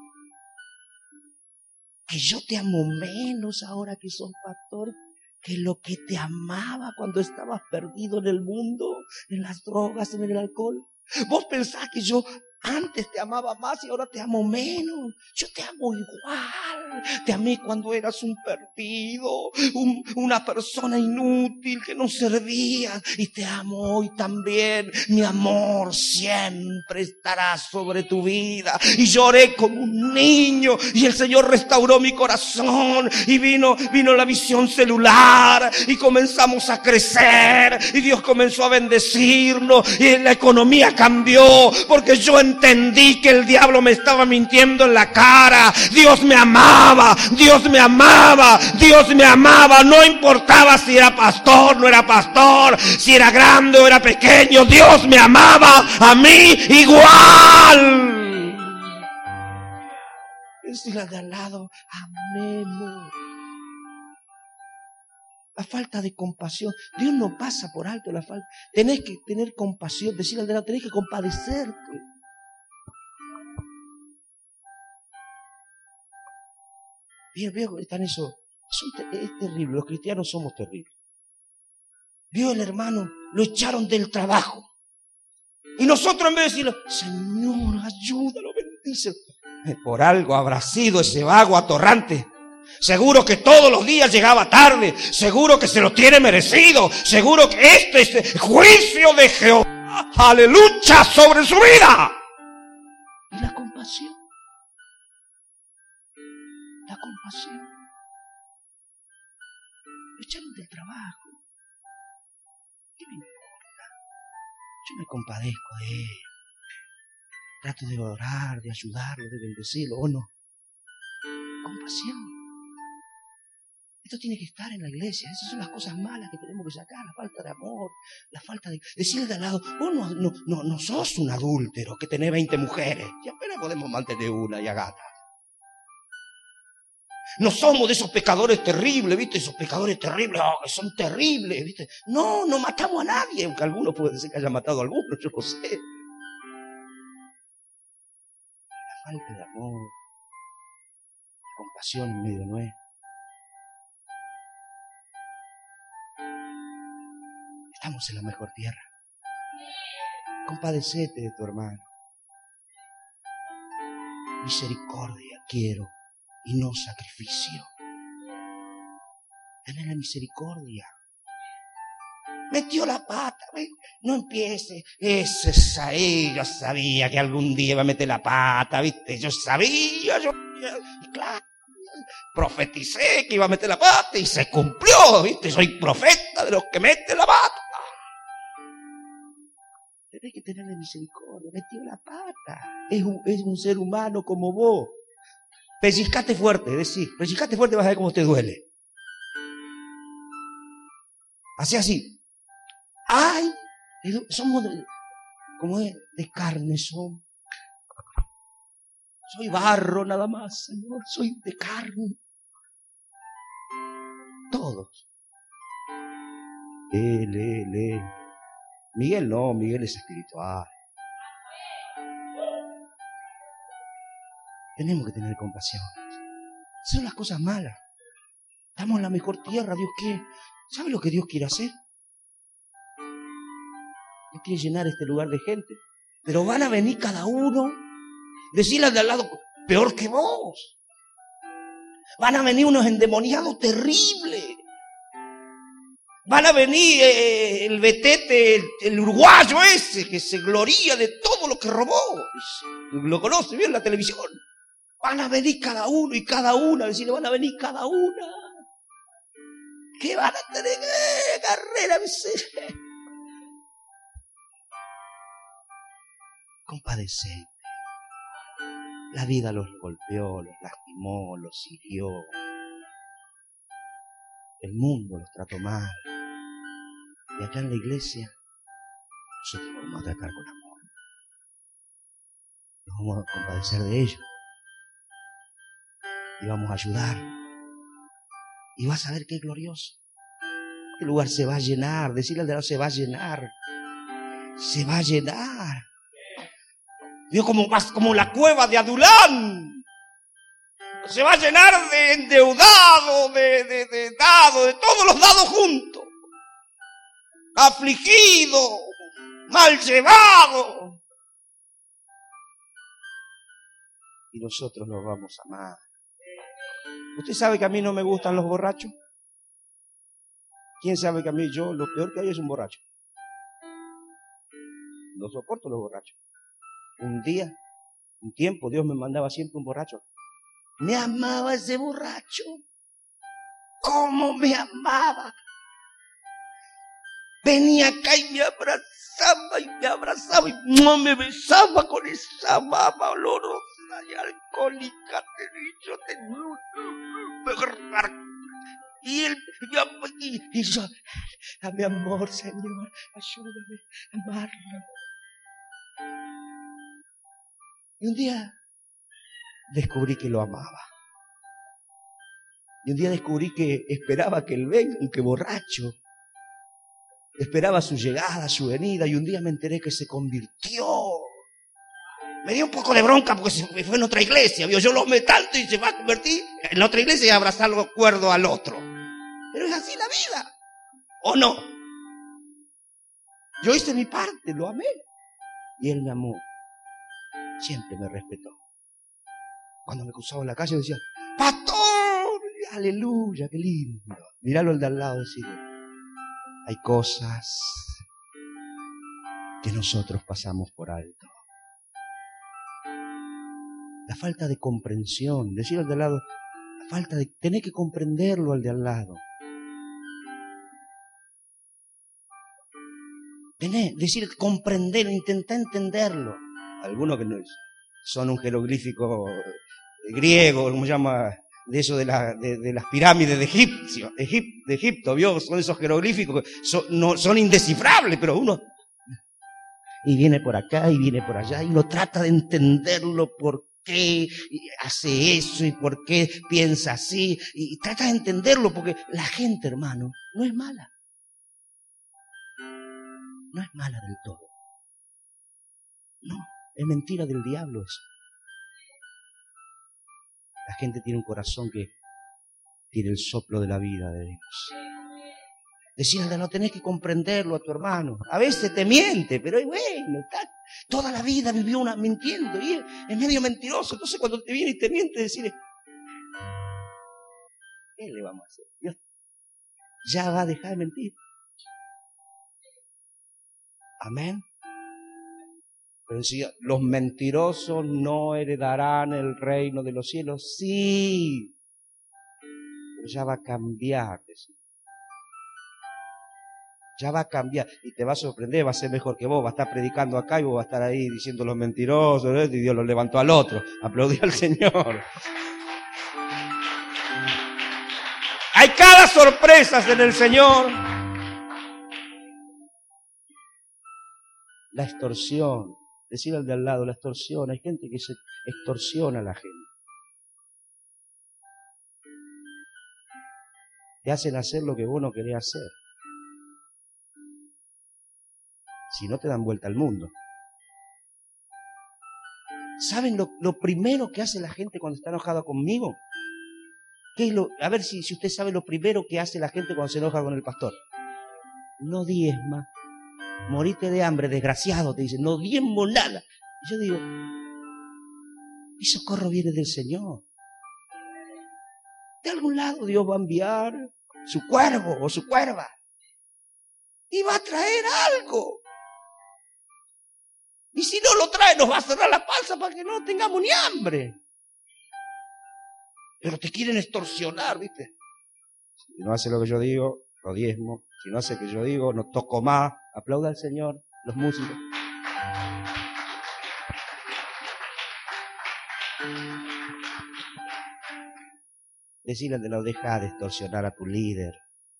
que yo te amo menos ahora que sos pastor que lo que te amaba cuando estabas perdido en el mundo, en las drogas, en el alcohol? ¿Vos pensás que yo antes te amaba más y ahora te amo menos? Yo te amo igual. Te amé cuando eras un perdido, un, una persona inútil que no servía. Y te amo hoy también. Mi amor siempre estará sobre tu vida. Y lloré como un niño. Y el Señor restauró mi corazón. Y vino, vino la visión celular. Y comenzamos a crecer. Y Dios comenzó a bendecirnos. Y la economía cambió. Porque yo entendí que el diablo me estaba mintiendo en la cara. Dios me amaba, Dios me amaba, Dios me amaba. No importaba si era pastor, no era pastor, si era grande o era pequeño. Dios me amaba a mí igual. Decirle de al lado, amemos. La falta de compasión. Dios no pasa por alto la falta. Tenés que tener compasión. Decirle al de al lado, tenés que compadecerte. Veo, veo que están eso. Es terrible, los cristianos somos terribles. Vio el hermano, lo echaron del trabajo. Y nosotros en vez de decirle, Señor, ayúdalo, bendice. Por algo habrá sido ese vago atorrante. Seguro que todos los días llegaba tarde. Seguro que se lo tiene merecido. Seguro que este es el juicio de Jehová. Aleluya sobre su vida. Y la compasión. La compasión. Lo echaron del trabajo. ¿Qué me importa? Yo me compadezco de él. Trato de orar, de ayudarlo, de bendecirlo, ¿o no? Compasión. Esto tiene que estar en la iglesia. Esas son las cosas malas que tenemos que sacar. La falta de amor, la falta de... Decirle de al lado, vos no, no, no, no sos un adúltero que tenés veinte mujeres. Y apenas podemos mantener una y a gata. No somos de esos pecadores terribles, ¿viste? Esos pecadores terribles, oh, que son terribles, ¿viste? No, no matamos a nadie, aunque algunos puede ser que haya matado a algunos, yo no sé. La falta de amor, de compasión en medio nuestro. Estamos en la mejor tierra. Compadecete de tu hermano. Misericordia quiero y no sacrificio. Tener la misericordia. Metió la pata, ¿ves? No empiece. Ese es ahí, yo sabía que algún día iba a meter la pata, ¿viste? Yo sabía, yo... Y claro, profeticé que iba a meter la pata y se cumplió, ¿viste? Soy profeta de los que meten la pata. Tenés que tenerle misericordia. Metió la pata. Es un, es un ser humano como vos. Pellizcate fuerte, decís. Pellizcate fuerte, vas a ver cómo te duele. Así, así. Ay, somos de, como de, de carne, son. Soy barro nada más, Señor. Soy de carne. Todos. Él, él, él. Miguel no, Miguel es espiritual. Tenemos que tener compasión. Son las cosas malas. Estamos en la mejor tierra. Dios quiere. ¿Sabe lo que Dios quiere hacer? Dios quiere llenar este lugar de gente. Pero van a venir cada uno, decirle al de al lado, peor que vos. Van a venir unos endemoniados terribles. Van a venir eh, el betete, el, el uruguayo ese, que se gloría de todo lo que robó. Lo conoce bien en la televisión. Van a venir cada uno y cada una, decirle, van a venir cada una. Que van a tener eh, carrera. Compadecente. La vida los golpeó, los lastimó, los hirió. El mundo los trató mal. Y acá en la iglesia, nosotros los vamos a tratar con amor. Nos vamos a compadecer de ellos. Y vamos a ayudar. Y vas a ver qué glorioso. Este lugar se va a llenar. Decirle al de lado, se va a llenar. Se va a llenar. Dios, como, como la cueva de Adulán. Se va a llenar de endeudado, de, de, de dado, de todos los dados juntos. Afligido, mal llevado. Y nosotros los vamos a amar. ¿Usted sabe que a mí no me gustan los borrachos? ¿Quién sabe que a mí yo, lo peor que hay es un borracho? No soporto los borrachos. Un día, un tiempo, Dios me mandaba siempre un borracho. Me amaba ese borracho. ¿Cómo me amaba? Venía acá y me abrazaba y me abrazaba y no me besaba con esa mama olorosa y alcohólica. Y yo tenía... Y él, yo, y, y yo, a mi amor, Señor, ayúdame a amarlo. Y un día descubrí que lo amaba. Y un día descubrí que esperaba que él venga, aunque borracho. Esperaba su llegada, su venida, y un día me enteré que se convirtió. Me dio un poco de bronca porque se fue en otra iglesia, ¿vio? Yo lo amé tanto y se va a convertir en otra iglesia y abrazar los cuerdos al otro. Pero es así la vida, ¿o no? Yo hice mi parte, lo amé. Y él me amó. Siempre me respetó. Cuando me cruzaba en la calle decía, ¡pastor! ¡Aleluya! ¡Qué lindo! Míralo al de al lado, decirle, hay cosas que nosotros pasamos por alto. La falta de comprensión, decir al de al lado, la falta de tener que comprenderlo al de al lado. Tener, decir, comprender, intentar entenderlo. Algunos que no son un jeroglífico griego, como se llama, de eso de, la, de, de las pirámides de Egipcio, Egip, de Egipto, ¿vio? Son esos jeroglíficos que son, no, son indescifrables, pero uno... Y viene por acá y viene por allá y uno trata de entenderlo por qué hace eso y por qué piensa así. Y trata de entenderlo porque la gente, hermano, no es mala. No es mala del todo. No, es mentira del diablo eso. La gente tiene un corazón que tiene el soplo de la vida de Dios. Decirle, no tenés que comprenderlo a tu hermano. A veces te miente, pero es bueno. Está, toda la vida vivió una mintiendo y es, es medio mentiroso. Entonces cuando te viene y te miente, decirle, ¿qué le vamos a hacer? Dios ya va a dejar de mentir. Amén. Pero decía, los mentirosos no heredarán el reino de los cielos. Sí, pero ya va a cambiar. Ya va a cambiar y te va a sorprender, va a ser mejor que vos. Va a estar predicando acá y vos vas a estar ahí diciendo los mentirosos, ¿no? Y Dios los levantó al otro. Aplaudir al Señor. Hay cada sorpresa en el Señor. La extorsión. Decir al de al lado, la extorsión. Hay gente que se extorsiona a la gente. Te hacen hacer lo que vos no querés hacer. Si no, te dan vuelta al mundo. ¿Saben lo, lo primero que hace la gente cuando está enojada conmigo? ¿Qué es lo, a ver si, si usted sabe lo primero que hace la gente cuando se enoja con el pastor. No diezma. Morite de hambre, desgraciado, te dicen, no diezmo nada. Y yo digo, mi socorro viene del Señor. De algún lado Dios va a enviar su cuervo o su cuerva y va a traer algo. Y si no lo trae, nos va a cerrar la panza para que no tengamos ni hambre. Pero te quieren extorsionar, ¿viste? Si no hace lo que yo digo, lo diezmo. Si no hace lo que yo digo, no toco más. Aplauda al Señor, los músicos. Decirle al de la deja de extorsionar a tu líder.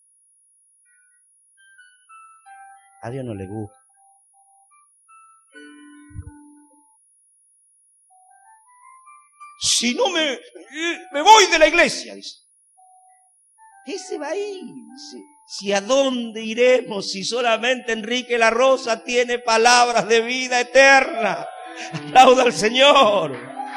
A Dios no le gusta. Si no me, me voy de la iglesia, dice. Ese va ahí. Si, si a dónde iremos si solamente Enrique La Rosa tiene palabras de vida eterna. Aplauda al Señor.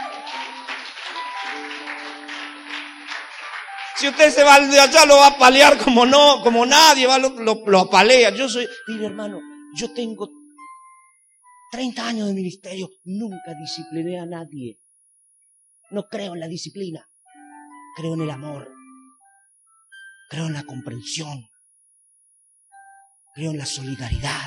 Si usted se va de allá lo va a apalear como no, como nadie, va, lo, lo, lo apalea. Yo soy, mire hermano, yo tengo treinta años de ministerio, nunca discipliné a nadie. No creo en la disciplina, creo en el amor, creo en la comprensión, creo en la solidaridad,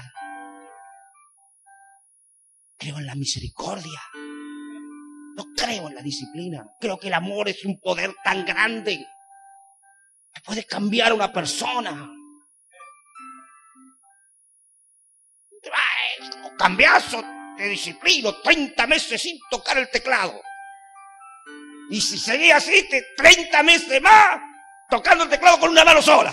creo en la misericordia. No creo en la disciplina, creo que el amor es un poder tan grande que puede cambiar a una persona. Cambiazo, te disciplino, treinta meses sin tocar el teclado. Y si seguía así, te treinta meses más tocando el teclado con una mano sola.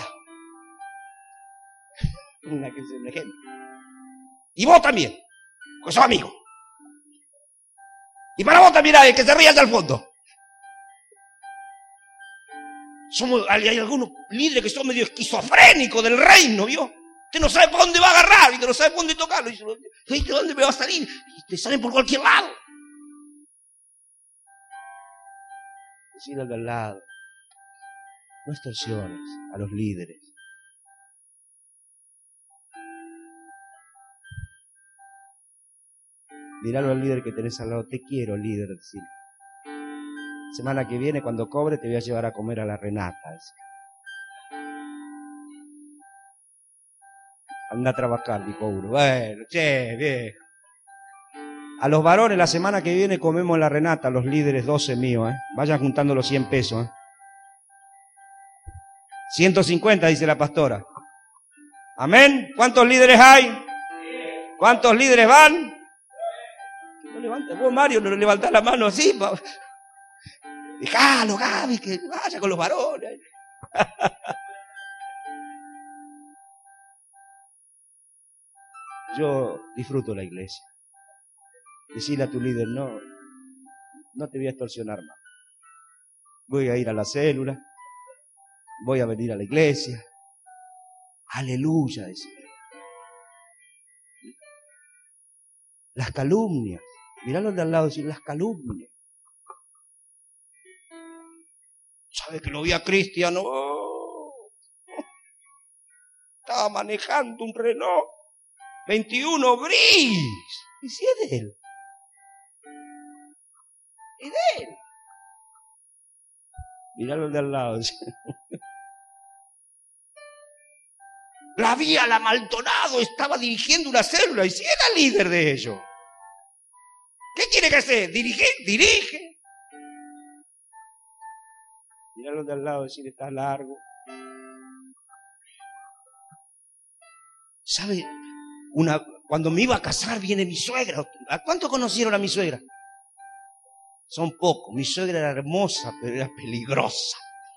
Una que se me ejemplo. Y vos también, que sos amigo. Y para vos también hay que se ríe allá al fondo. Somos, hay algunos líderes que son medio esquizofrénicos del reino, ¿vio? Usted no sabe por dónde va a agarrar y que no sabe por dónde tocarlo. Y dice, ¿de dónde me va a salir? Y te salen por cualquier lado. Decir al de al lado, no extorsiones a los líderes. Miralo al líder que tenés al lado, te quiero líder, decirle. Semana que viene cuando cobre te voy a llevar a comer a la Renata. Decir. Anda a trabajar, dijo uno. Bueno, che, viejo. A los varones la semana que viene comemos la Renata, los líderes doce míos, ¿eh? Vayan juntando los cien pesos, ¿eh? ciento cincuenta, dice la pastora. Amén. ¿Cuántos líderes hay? ¿Cuántos líderes van? No levanta, vos Mario, no levantás la mano así. Pa... Dejalo, Gaby, que vaya con los varones. Yo disfruto la iglesia. Decirle a tu líder, no, no te voy a extorsionar más. Voy a ir a la célula, voy a venir a la iglesia. Aleluya, decirle. Las calumnias, miralo de al lado, decir las calumnias. ¿Sabe que lo vi a Cristian? Oh, estaba manejando un Renault veintiuno Gris. ¿Y si es de él? ¿Y de él? Míralo de al lado. La había la Maldonado, estaba dirigiendo una célula y si era líder de ellos. ¿Qué quiere que hacer? ¿Dirige? Dirige. Míralo de al lado, decir, está largo. ¿Sabe? Una, cuando me iba a casar viene mi suegra. ¿A cuánto conocieron a mi suegra? Son pocos. Mi suegra era hermosa, pero era peligrosa.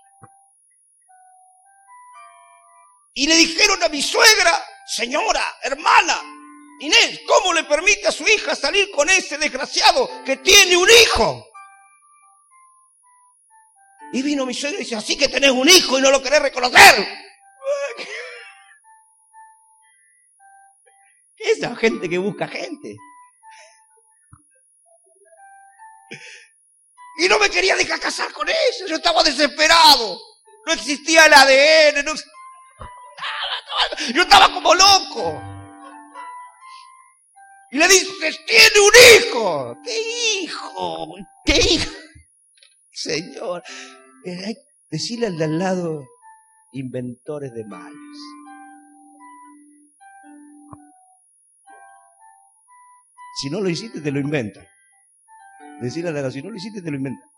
Y le dijeron a mi suegra, señora, hermana, Inés, ¿cómo le permite a su hija salir con ese desgraciado que tiene un hijo? Y vino mi suegra y dice, así que tenés un hijo y no lo querés reconocer. Esa gente que busca gente. Y no me quería dejar casar con ella. Yo estaba desesperado. No existía el A D N. No... Yo estaba como loco. Y le dices, tiene un hijo. ¿Qué hijo? ¿Qué hijo? Señor. Decirle al de al lado, inventores de males. Si no lo hiciste, te lo inventan. Decirle al de al lado, si no lo hiciste, te lo inventan.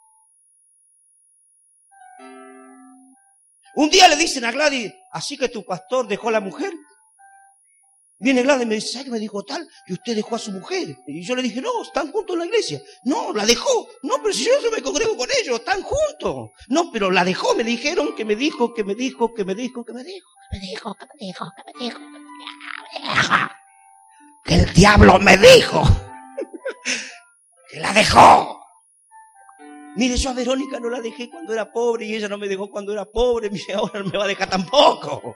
Un día le dicen a Gladys, así que tu pastor dejó a la mujer. Viene Gladys y me dice, ¿sabe qué me dijo tal? Que usted dejó a su mujer. Y yo le dije, no, están juntos en la iglesia. No, la dejó. No, pero si yo no me congrego con ellos, están juntos. No, pero la dejó, me dijeron que me dijo, que me dijo, que me dijo, que me dijo, que me dijo, que me dijo, que me dijo, que me dijo. Que el diablo me dijo. Que la dejó. Mire, yo a Verónica no la dejé cuando era pobre y ella no me dejó cuando era pobre. Mire, ahora no me va a dejar tampoco.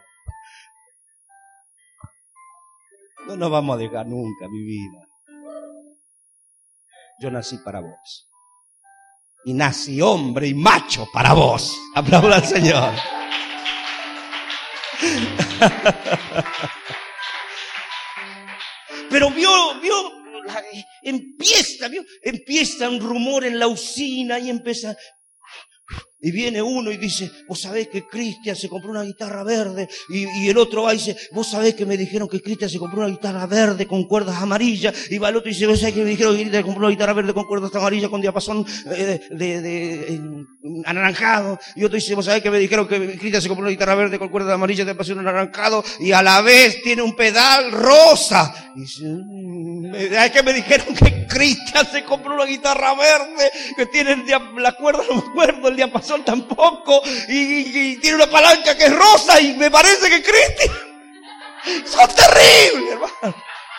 No nos vamos a dejar nunca, mi vida. Yo nací para vos. Y nací hombre y macho para vos. Aplauda al Señor. Pero vio, vio, empieza, vio, empieza un rumor en la usina y empieza... Y viene uno y dice, vos sabés que Cristian se compró una guitarra verde. Y, y el otro va y dice, vos sabés que me dijeron que Cristian se compró una guitarra verde con cuerdas amarillas. Y va el otro y dice, vos sabés que me dijeron que Cristian se compró una guitarra verde con cuerdas amarillas con diapasón eh, de, de, de en, anaranjado. Y otro dice, vos sabés que me dijeron que Cristian se compró una guitarra verde con cuerdas amarillas de diapasón anaranjado. Y a la vez tiene un pedal rosa. Y dice, es que me dijeron que Cristian se compró una guitarra verde que tiene el dia, la cuerda, no me acuerdo, el diapasón tampoco, y, y, y tiene una palanca que es rosa, y me parece que Cristian son terribles, hermano.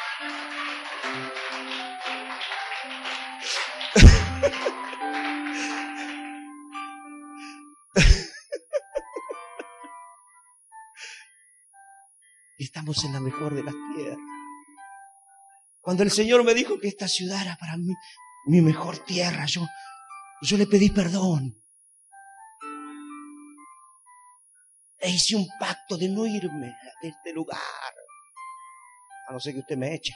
Y estamos en la mejor de las tierras. Cuando el Señor me dijo que esta ciudad era para mí mi mejor tierra, yo, yo le pedí perdón. E hice un pacto de no irme de este lugar, a no ser que usted me eche.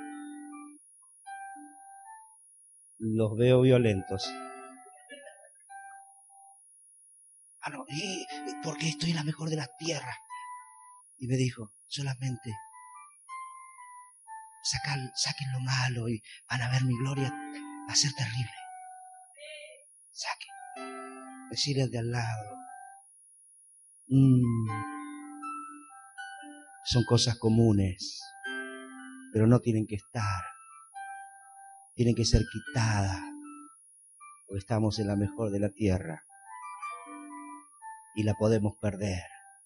Los veo violentos. Ah, no, y, porque estoy en la mejor de las tierras. Y me dijo, solamente sacan, saquen lo malo y van a ver mi gloria, va a ser terrible. Saquen. Decirle al de al lado. Mm, son cosas comunes, pero no tienen que estar. Tienen que ser quitadas, porque estamos en la mejor de la tierra y la podemos perder.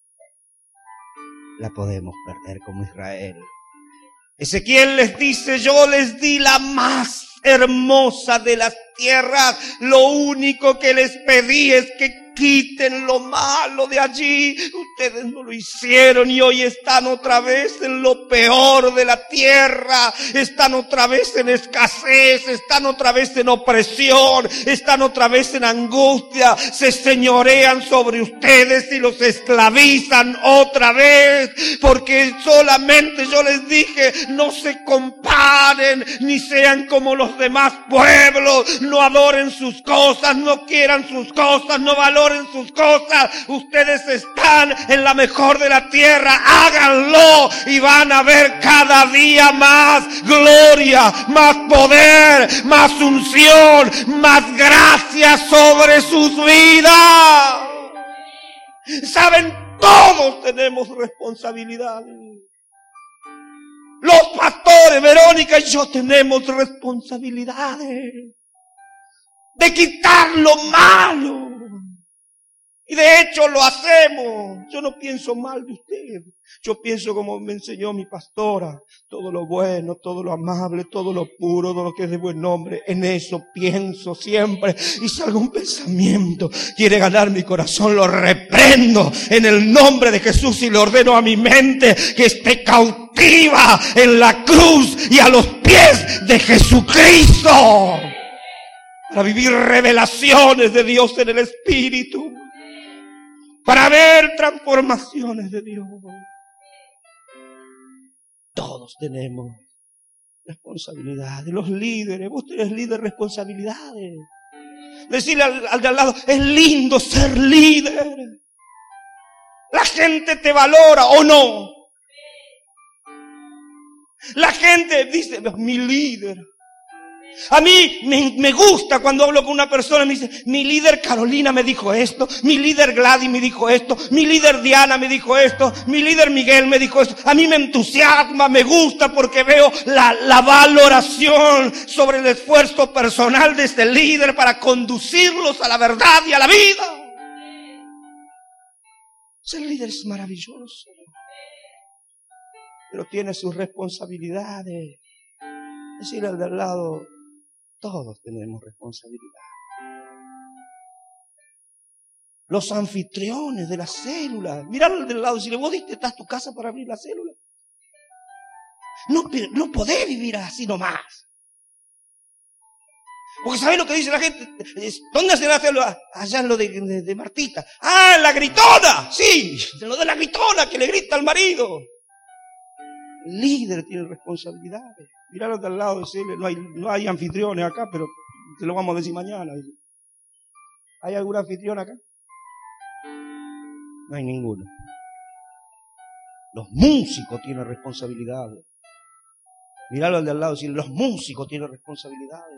La podemos perder como Israel. Ezequiel les dice, yo les di la más hermosa de las tierras. Lo único que les pedí es que quiten lo malo de allí. Ustedes no lo hicieron y hoy están otra vez en lo peor de la tierra. Están otra vez en escasez, están otra vez en opresión, están otra vez en angustia. Se señorean sobre ustedes y los esclavizan otra vez, porque solamente yo les dije, no se comparen ni sean como los demás pueblos. No adoren sus cosas, no quieran sus cosas, no valoren en sus cosas. Ustedes están en la mejor de la tierra, háganlo y van a ver cada día más gloria, más poder, más unción, más gracia sobre sus vidas. Saben, todos tenemos responsabilidades. Los pastores, Verónica y yo tenemos responsabilidades de quitar lo malo. Y de hecho lo hacemos. Yo no pienso mal de usted. Yo pienso como me enseñó mi pastora. Todo lo bueno, todo lo amable, todo lo puro, todo lo que es de buen nombre. En eso pienso siempre. Y si algún pensamiento quiere ganar mi corazón, lo reprendo en el nombre de Jesús y le ordeno a mi mente que esté cautiva en la cruz y a los pies de Jesucristo. para vivir revelaciones de Dios en el Espíritu, para ver transformaciones de Dios. Todos tenemos responsabilidades. Los líderes, vos tenés líderes, responsabilidades. Decirle al, al de al lado, es lindo ser líder. La gente te valora o no. La gente dice, mi líder. A mí me, me gusta cuando hablo con una persona y me dice, mi líder Carolina me dijo esto, mi líder Gladys me dijo esto, mi líder Diana me dijo esto, mi líder Miguel me dijo esto. A mí me entusiasma, me gusta porque veo la, la valoración sobre el esfuerzo personal de este líder para conducirlos a la verdad y a la vida. Ser líder es maravilloso, pero tiene sus responsabilidades. Decirle al de al lado, todos tenemos responsabilidad. Los anfitriones de la célula. Mirarlo al del lado y decirle, vos diste, estás tu casa para abrir la célula. No, no podés vivir así nomás. Porque ¿sabés lo que dice la gente? ¿Dónde hacen la célula? Allá en lo de, de, de Martita. ¡Ah, en la gritona! Sí, en lo de la gritona que le grita al marido. El líder tiene responsabilidades. Mirarlo de al lado y decirle, no hay, no hay anfitriones acá, pero te lo vamos a decir mañana. ¿Hay algún anfitrión acá? No hay ninguno. Los músicos tienen responsabilidades. Mirarlo de al lado y decirle, los músicos tienen responsabilidades.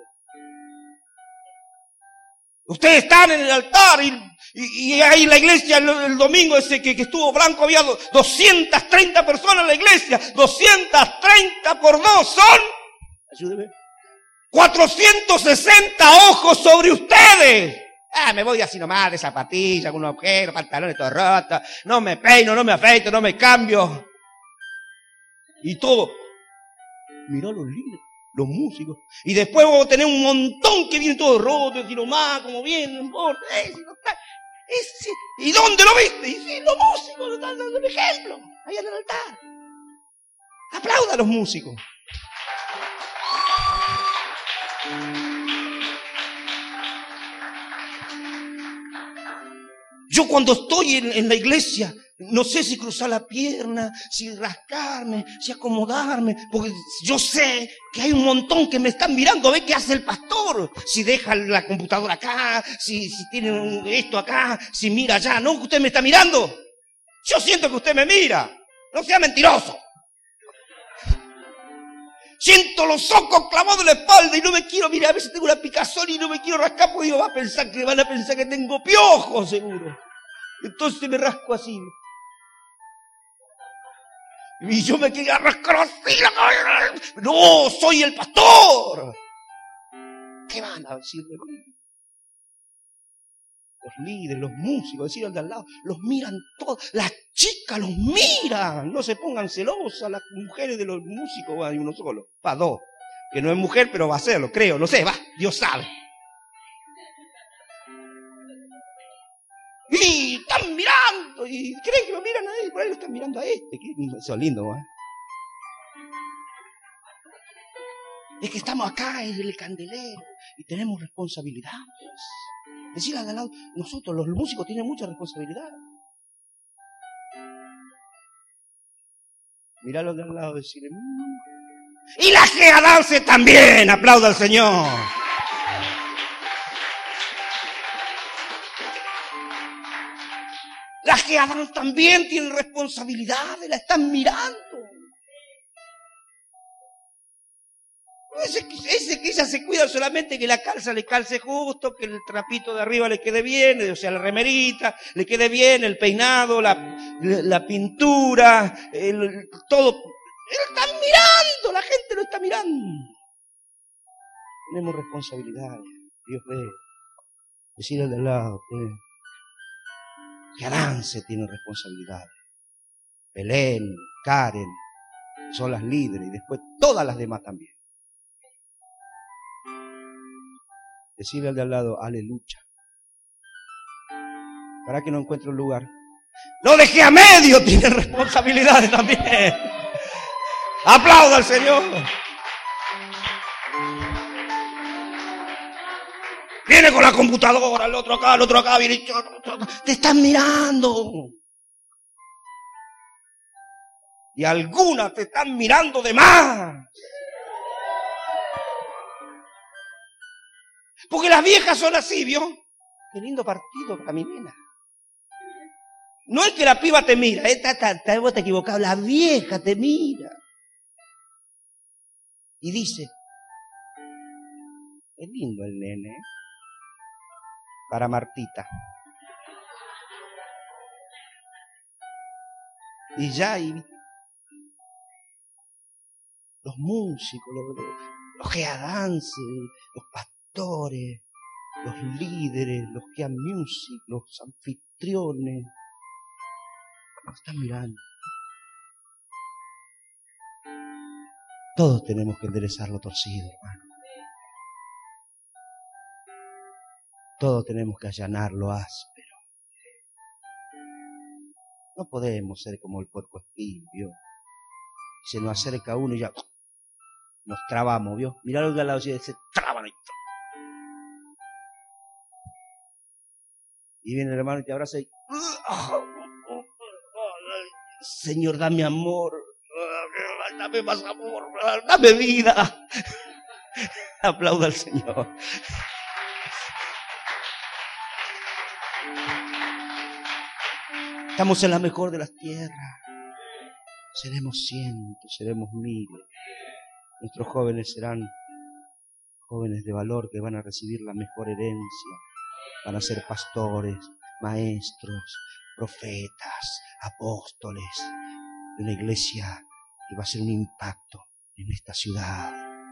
Ustedes están en el altar y, y, y ahí en la iglesia el, el domingo ese que, que estuvo blanco había doscientas treinta personas en la iglesia. doscientas treinta por dos son, ayúdeme, cuatrocientos sesenta ojos sobre ustedes. Ah, me voy así nomás de zapatillas, con unos agujeros, pantalones todos rotos. No me peino, no me afeito, no me cambio. Y todo. Mirá los líderes. Los músicos. Y después vamos a tener un montón que viene todo roto, y nomás, como bien, no importa. Eh, si no está, es, si, ¿y dónde lo viste? Y si los músicos nos están dando un ejemplo, ahí en el altar. Aplauda a los músicos. Yo cuando estoy en, en la iglesia, no sé si cruzar la pierna, si rascarme, si acomodarme, porque yo sé que hay un montón que me están mirando a ver qué hace el pastor. Si deja la computadora acá, si, si tiene esto acá, si mira allá. No, usted me está mirando. Yo siento que usted me mira. No sea mentiroso. Siento los ojos clavados en la espalda y no me quiero mirar. A veces tengo una picazón y no me quiero rascar porque digo, va a pensar que van a pensar que tengo piojos, seguro. Entonces me rasco así. Y yo me quería rascar así la cabeza. No, soy el pastor. ¿Qué van a decir de mí? Los líderes, los músicos, decir al de al lado, los miran todos. Las chicas los miran. No se pongan celosas las mujeres de los músicos. Va, hay uno solo, va, dos. Que no es mujer, pero va a serlo, creo, no sé, va, Dios sabe. Y están mirando, y creen que lo miran a él, por ahí lo están mirando a este. Eso es lindo, ¿eh? Es que estamos acá en el candelero y tenemos responsabilidades. Decirle al de al lado, nosotros los músicos tienen mucha responsabilidad. Miralo de al lado y decirle, mmm. Y la geadance también, aplauda al Señor. Las que Adán también tienen responsabilidades, la están mirando. Ese, ese que ella se cuida solamente que la calza le calce justo, que el trapito de arriba le quede bien, o sea, la remerita, le quede bien, el peinado, la, la pintura, el, todo. Él está mirando, la gente lo está mirando. Tenemos responsabilidades. Dios ve. Decir al de al lado que... que Adán se tiene responsabilidades. Belén, Karen, son las líderes y después todas las demás también. Decirle al de al lado, aleluya. Para que no encuentre un lugar. Lo dejé a medio, tiene responsabilidades también. Aplauda al Señor. Viene con la computadora, el otro acá, el otro acá, viene. Te están mirando. Y algunas te están mirando de más. Porque las viejas son así, ¿vio? Qué lindo partido para mi nena. No es que la piba te mira, eh, ta, ta, ta, vos te equivocado, la vieja te mira. Y dice, es lindo el nene, ¿eh? Para Martita. Y ya, y los músicos, los, los geadances, los pastores, los líderes, los que han music, los anfitriones, nos están mirando. Todos tenemos que enderezar lo torcido, hermano. Todos tenemos que allanar lo áspero. No podemos ser como el puerco espín, ¿vio? Se nos acerca uno y ya nos trabamos, ¿vio? Mirá de al lado y se traban ahí. Y viene el hermano y te abraza y... Señor, dame amor. Dame más amor. Dame vida. Aplauda al Señor. Estamos en la mejor de las tierras. Seremos cientos, seremos miles. Nuestros jóvenes serán jóvenes de valor que van a recibir la mejor herencia. Van a ser pastores, maestros, profetas, apóstoles de una iglesia que va a ser un impacto en esta ciudad.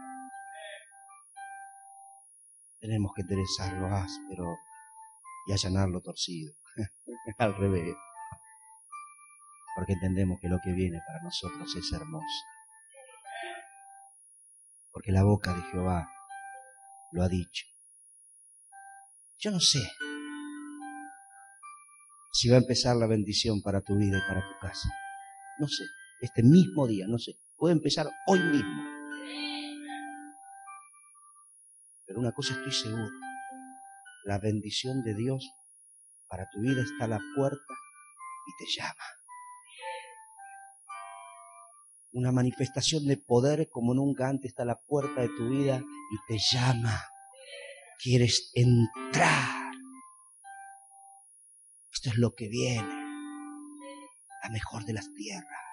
Tenemos que enderezar lo áspero y allanar lo torcido. Al revés. Porque entendemos que lo que viene para nosotros es hermoso. Porque la boca de Jehová lo ha dicho. Yo no sé si va a empezar la bendición para tu vida y para tu casa. No sé, este mismo día, no sé. Puede empezar hoy mismo. Pero una cosa estoy seguro. La bendición de Dios para tu vida está a la puerta y te llama. Una manifestación de poder como nunca antes está a la puerta de tu vida y te llama. Quieres entrar. Esto es lo que viene. La mejor de las tierras.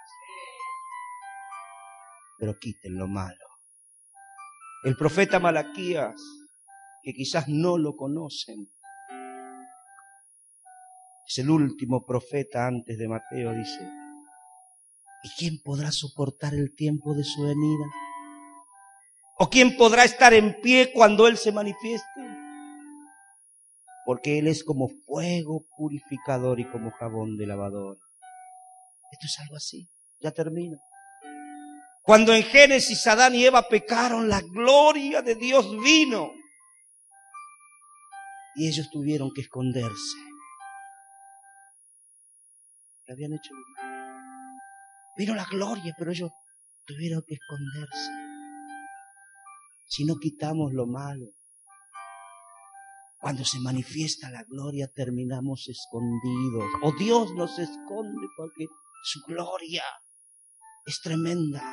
Pero quiten lo malo. El profeta Malaquías, que quizás no lo conocen, es el último profeta antes de Mateo, dice: ¿y quién podrá soportar el tiempo de su venida? ¿O quién podrá estar en pie cuando Él se manifieste? Porque Él es como fuego purificador y como jabón de lavador. Esto es algo así. Ya termino. Cuando en Génesis Adán y Eva pecaron, la gloria de Dios vino. Y ellos tuvieron que esconderse. ¿Qué habían hecho? Vino la gloria, pero ellos tuvieron que esconderse. Si no quitamos lo malo, cuando se manifiesta la gloria terminamos escondidos. O Dios nos esconde porque su gloria es tremenda.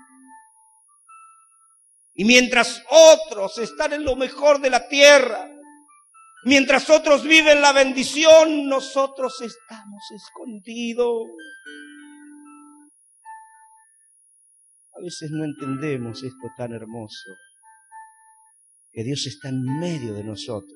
Y mientras otros están en lo mejor de la tierra, mientras otros viven la bendición, nosotros estamos escondidos. A veces no entendemos esto tan hermoso, que Dios está en medio de nosotros.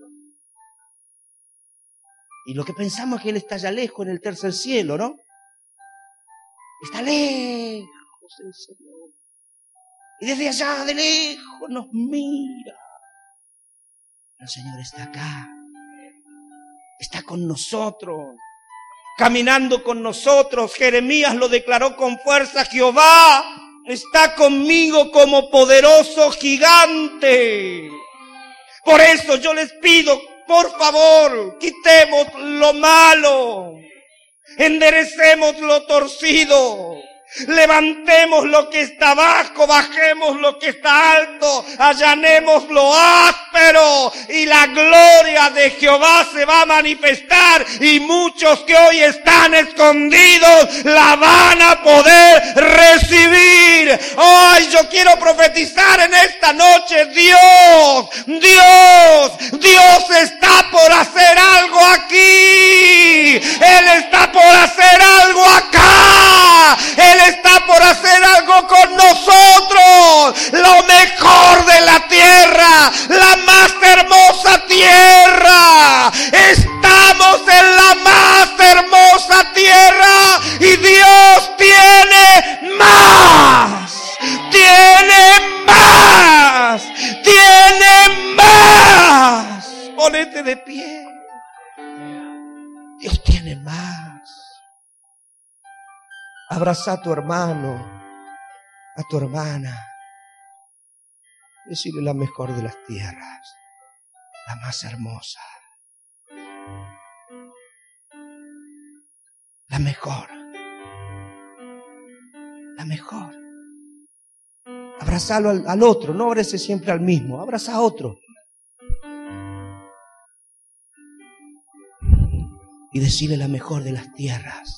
Y lo que pensamos es que Él está allá lejos en el tercer cielo, ¿no? Está lejos el Señor. Y desde allá de lejos nos mira. El Señor está acá. Está con nosotros. Caminando con nosotros. Jeremías lo declaró con fuerza. Jehová está conmigo como poderoso gigante. Por eso yo les pido, por favor, quitemos lo malo, enderecemos lo torcido, Levantemos lo que está bajo, bajemos lo que está alto, allanemos lo áspero y la gloria de Jehová se va a manifestar y muchos que hoy están escondidos la van a poder recibir. Ay, yo quiero profetizar en esta noche, Dios, Dios, Dios está por hacer algo aquí. Él está por hacer algo acá. Él está por hacer algo con nosotros. Lo mejor de la tierra, la más hermosa tierra. Estamos en la más hermosa tierra y Dios tiene más. Tiene más. Tiene más. Ponete de pie. Dios tiene más. Abraza a tu hermano, a tu hermana. Decirle la mejor de las tierras, la más hermosa, la mejor, la mejor. Abrazalo al, al otro, no abrace siempre al mismo, abraza a otro. Y decirle la mejor de las tierras.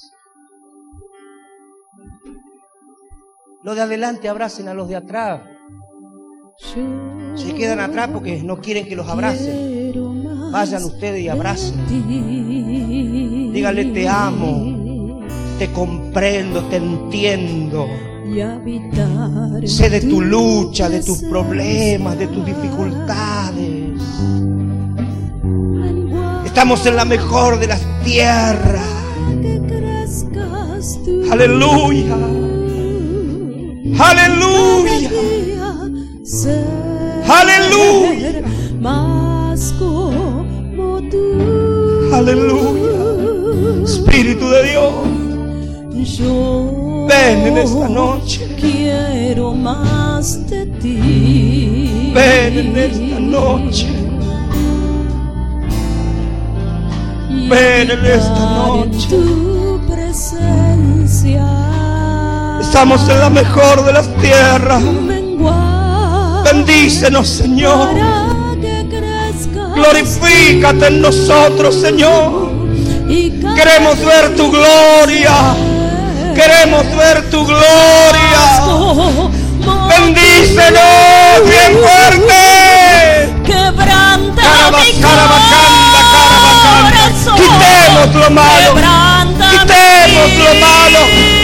Los de adelante abracen a los de atrás. Se quedan atrás porque no quieren que los abracen. Vayan ustedes y abracen. Dígale te amo, te comprendo, te entiendo. Sé de tu lucha, de tus problemas, de tus dificultades. Estamos en la mejor de las tierras. Aleluya. Aleluya. Aleluya. Aleluya. Espíritu de Dios, ven en esta noche. Quiero más de ti. Ven en esta noche. Ven en esta noche. Tu presencia. Estamos en la mejor de las tierras. Bendícenos, Señor. Glorifícate en nosotros, Señor. Queremos ver tu gloria. Queremos ver tu gloria. Bendícenos bien fuerte. Quebranta mi corazón. Quitemos lo malo. Quitemos lo malo.